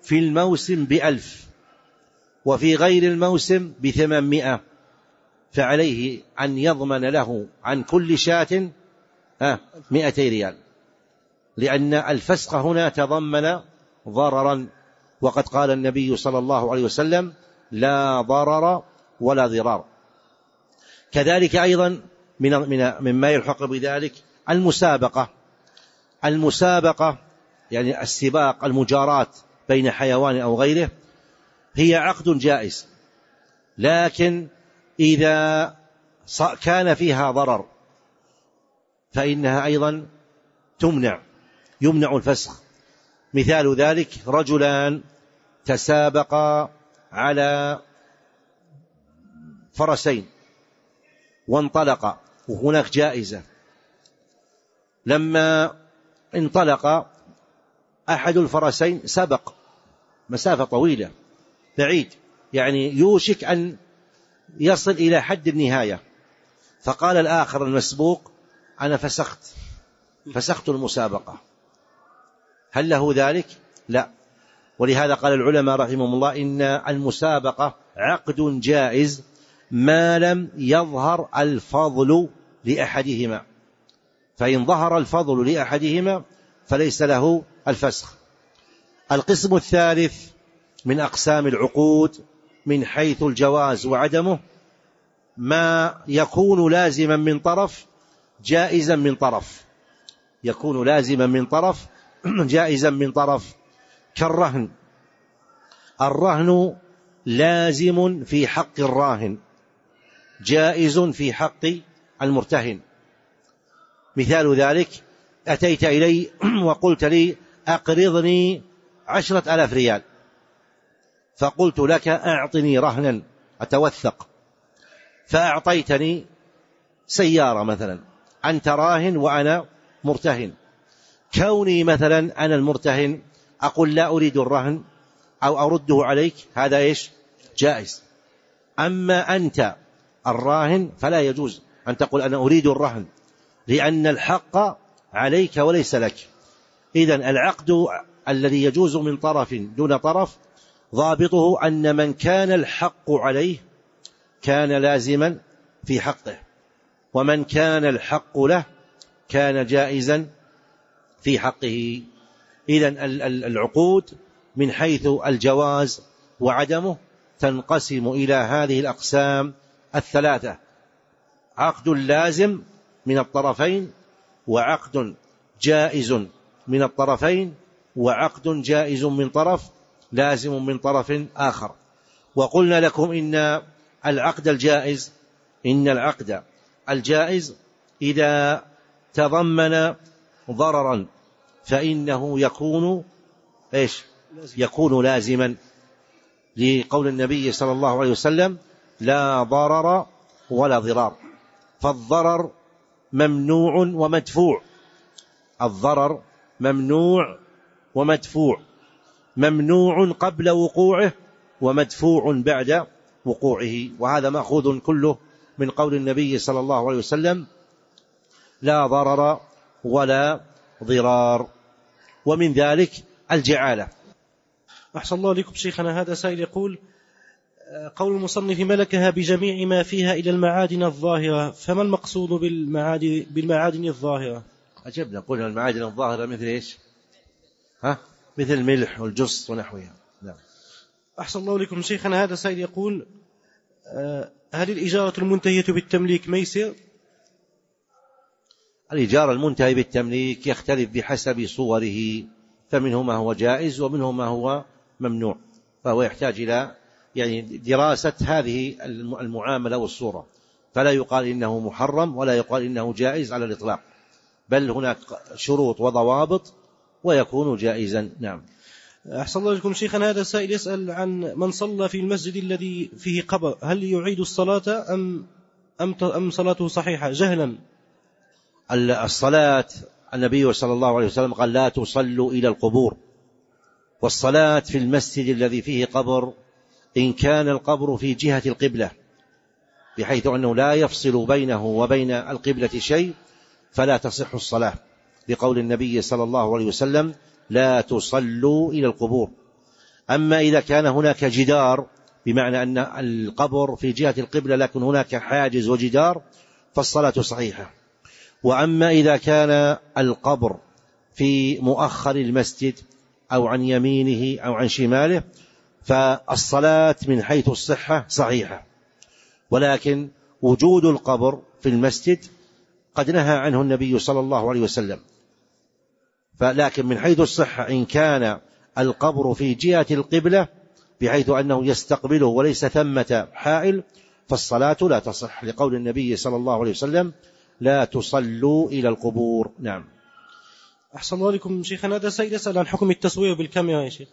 في الموسم بألف وفي غير الموسم بثمانمائة، فعليه أن يضمن له عن كل شاة مئتي ريال، لأن الفسخ هنا تضمن ضررا، وقد قال النبي صلى الله عليه وسلم لا ضرر ولا ضرار. كذلك أيضا من مما يلحق بذلك المسابقة. المسابقة يعني السباق، المجاراة بين حيوان أو غيره، هي عقد جائز، لكن إذا كان فيها ضرر فإنها أيضا تمنع، يمنع الفسخ. مثال ذلك رجلان تسابقا على فرسين وانطلقا وهناك جائزة، لما انطلق أحد الفرسين سبق مسافة طويلة بعيد، يعني يوشك أن يصل إلى حد النهاية، فقال الآخر المسبوق أنا فسخت فسخت المسابقة، هل له ذلك؟ لا. ولهذا قال العلماء رحمهم الله إن المسابقة عقد جائز ما لم يظهر الفضل لأحدهما، فإن ظهر الفضل لأحدهما فليس له الفسخ. القسم الثالث من أقسام العقود من حيث الجواز وعدمه ما يكون لازما من طرف جائزا من طرف، يكون لازما من طرف جائزا من طرف، كالرهن. الرهن لازم في حق الراهن، جائز في حق المرتهن. مثال ذلك أتيت إلي وقلت لي أقرضني عشرة آلاف ريال، فقلت لك أعطني رهنا أتوثق، فأعطيتني سيارة مثلا، أنت راهن وأنا مرتهن. كوني مثلا أنا المرتهن أقول لا أريد الرهن أو أرده عليك، هذا إيش؟ جائز. أما أنت الراهن فلا يجوز أن تقول أنا أريد الرهن، لأن الحق عليك وليس لك. إذن العقد الذي يجوز من طرف دون طرف ضابطه أن من كان الحق عليه كان لازما في حقه، ومن كان الحق له كان جائزا في حقه. إذن العقود من حيث الجواز وعدمه تنقسم إلى هذه الأقسام الثلاثة: عقد لازم من الطرفين، وعقد جائز من الطرفين، وعقد جائز من طرف لازم من طرف آخر. وقلنا لكم إن العقد الجائز إن العقد الجائز إذا تضمن ضررا فإنه يكون إيش؟ يكون لازما، لقول النبي صلى الله عليه وسلم لا ضرر ولا ضرار. فالضرر ممنوع ومدفوع، الضرر ممنوع ومدفوع، ممنوع قبل وقوعه ومدفوع بعد وقوعه، وهذا مأخوذ كله من قول النبي صلى الله عليه وسلم لا ضرر ولا ضرار. ومن ذلك الجعالة. أحسن الله لكم شيخنا. هذا سائل يقول قول المصنف ملكها بجميع ما فيها إلى المعادن الظاهرة، فما المقصود بالمعادن, بالمعادن الظاهرة؟ أجبنا قلنا المعادن الظاهرة مثل إيش؟ ها؟ مثل الملح والجص ونحوها. نعم. أحسن الله لكم شيخنا. هذا سائل يقول هل الإجارة المنتهية بالتمليك ميسر؟ الإجارة المنتهية بالتمليك يختلف بحسب صوره، فمنه ما هو جائز ومنه ما هو ممنوع، فهو يحتاج إلى يعني دراسة هذه المعاملة والصورة، فلا يقال إنه محرم ولا يقال إنه جائز على الإطلاق، بل هناك شروط وضوابط ويكون جائزا. نعم. أحسن الله لكم شيخنا. هذا السائل يسأل عن من صلى في المسجد الذي فيه قبر، هل يعيد الصلاة أم أم أم صلاته صحيحة جهلا؟ الصلاة النبي صلى الله عليه وسلم قال لا تصلوا إلى القبور، والصلاة في المسجد الذي فيه قبر إن كان القبر في جهة القبلة بحيث أنه لا يفصل بينه وبين القبلة شيء فلا تصح الصلاة، لقول النبي صلى الله عليه وسلم لا تصلوا إلى القبور. أما إذا كان هناك جدار بمعنى أن القبر في جهة القبلة لكن هناك حاجز وجدار فالصلاة صحيحة. وأما إذا كان القبر في مؤخر المسجد أو عن يمينه أو عن شماله فالصلاة من حيث الصحة صحيحة، ولكن وجود القبر في المسجد قد نهى عنه النبي صلى الله عليه وسلم، فلكن من حيث الصحة إن كان القبر في جهة القبلة بحيث أنه يستقبله وليس ثمة حائل فالصلاة لا تصح، لقول النبي صلى الله عليه وسلم لا تصلوا إلى القبور. نعم. أحسن الله عليكم شيخنا، هذا سيد يسأل عن حكم التصوير بالكاميرا يا شيخ.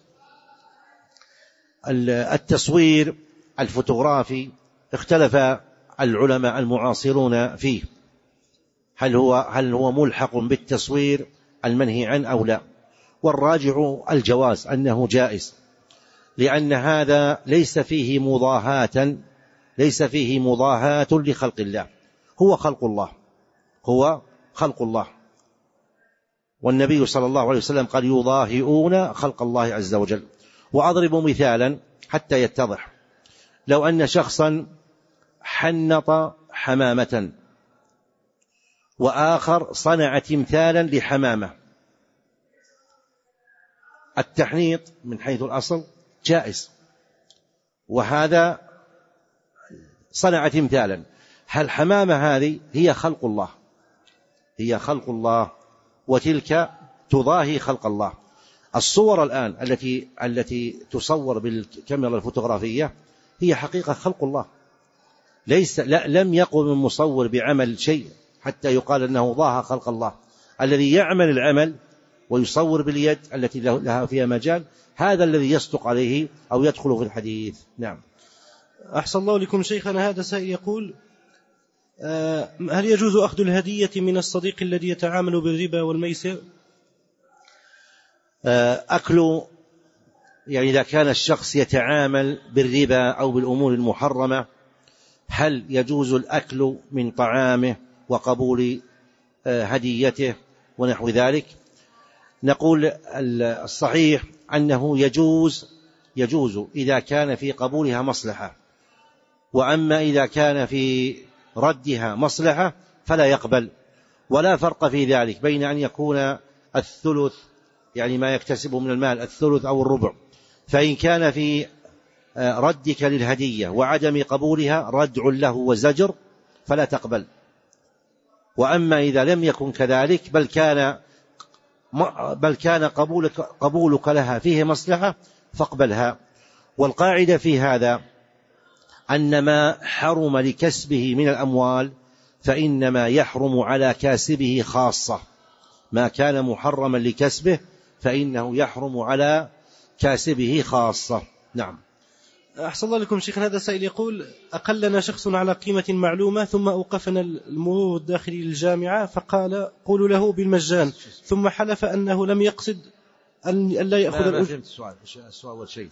التصوير الفوتوغرافي اختلف العلماء المعاصرون فيه، هل هو هل هو ملحق بالتصوير المنهي عنه أو لا، والراجع الجواز أنه جائز، لأن هذا ليس فيه مضاهاة ليس فيه مضاهاة لخلق الله، هو خلق الله هو خلق الله والنبي صلى الله عليه وسلم قال يضاهئون خلق الله عز وجل. وأضرب مثالا حتى يتضح، لو أن شخصا حنط حمامة وآخر صنع تمثالا لحمامة، التحنيط من حيث الأصل جائز، وهذا صنع تمثالا. هل حمامة هذه هي خلق الله هي خلق الله وتلك تضاهي خلق الله. الصور الآن التي التي تصور بالكاميرا الفوتوغرافية هي حقيقة خلق الله، ليس لا لم يقم المصور بعمل شيء حتى يقال أنه ضاهى خلق الله. الذي يعمل العمل ويصور باليد التي لها فيها مجال هذا الذي يصدق عليه أو يدخل في الحديث. نعم. أحسن الله لكم شيخنا، هذا سائل يقول هل يجوز أخذ الهدية من الصديق الذي يتعامل بالربا والميسر؟ أكل يعني إذا كان الشخص يتعامل بالربا أو بالأمور المحرمة هل يجوز الأكل من طعامه وقبول هديته ونحو ذلك؟ نقول الصحيح أنه يجوز يجوز إذا كان في قبولها مصلحة، وأما إذا كان في ردها مصلحة فلا يقبل. ولا فرق في ذلك بين أن يكون الثلث يعني ما يكتسبه من المال الثلث أو الربع، فإن كان في ردك للهدية وعدم قبولها ردع له وزجر فلا تقبل. وأما إذا لم يكن كذلك بل كان بل كان قبولك, قبولك لها فيه مصلحة فاقبلها. والقاعدة في هذا أن ما حرم لكسبه من الأموال فإنما يحرم على كاسبه خاصة، ما كان محرما لكسبه فإنه يحرم على كاسبه خاصة. نعم. أحسن الله لكم شيخنا، هذا سائل يقول أقلنا شخص على قيمة معلومة ثم أوقفنا المرور الداخلي للجامعة فقال قولوا له بالمجان، ثم حلف أنه لم يقصد أن لا يأخذ الأجر. السؤال السؤال أول شيء.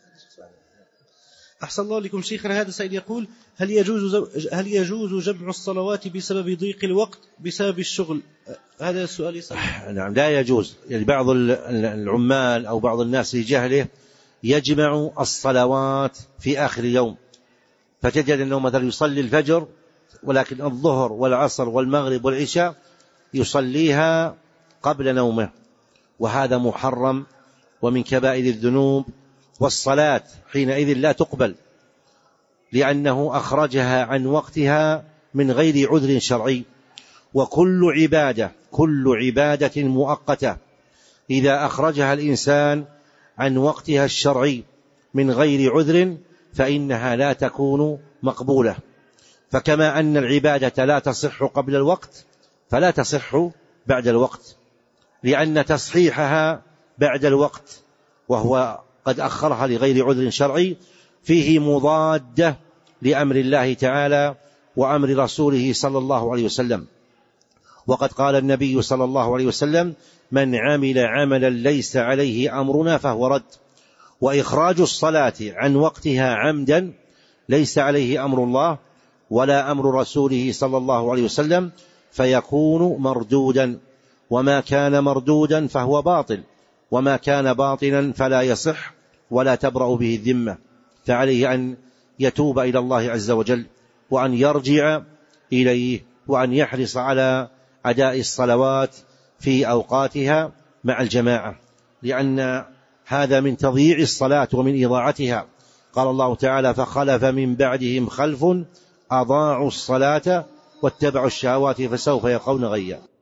أحسن الله لكم شيخنا، هذا سائل يقول هل يجوز هل يجوز جمع الصلوات بسبب ضيق الوقت بسبب الشغل؟ هذا السؤال يسأل. نعم لا يجوز. يعني بعض العمال أو بعض الناس لجهله يجمع الصلوات في آخر اليوم، فتجد أنه مثلا يصلي الفجر ولكن الظهر والعصر والمغرب والعشاء يصليها قبل نومه، وهذا محرم ومن كبائر الذنوب، والصلاة حينئذ لا تقبل لأنه أخرجها عن وقتها من غير عذر شرعي. وكل عبادة كل عبادة مؤقتة إذا أخرجها الإنسان عن وقتها الشرعي من غير عذر فإنها لا تكون مقبولة. فكما أن العبادة لا تصح قبل الوقت فلا تصح بعد الوقت، لأن تصحيحها بعد الوقت وهو قد أخرها لغير عذر شرعي فيه مضادة لأمر الله تعالى وأمر رسوله صلى الله عليه وسلم. وقد قال النبي صلى الله عليه وسلم من عمل عملا ليس عليه أمرنا فهو رد. وإخراج الصلاة عن وقتها عمدا ليس عليه أمر الله ولا أمر رسوله صلى الله عليه وسلم فيكون مردودا، وما كان مردودا فهو باطل، وما كان باطلا فلا يصح ولا تبرأ به الذمة، فعليه أن يتوب إلى الله عز وجل، وأن يرجع إليه، وأن يحرص على أداء الصلوات في أوقاتها مع الجماعة، لأن هذا من تضييع الصلاة ومن إضاعتها. قال الله تعالى: فخلف من بعدهم خلف أضاعوا الصلاة واتبعوا الشهوات فسوف يلقون غيا.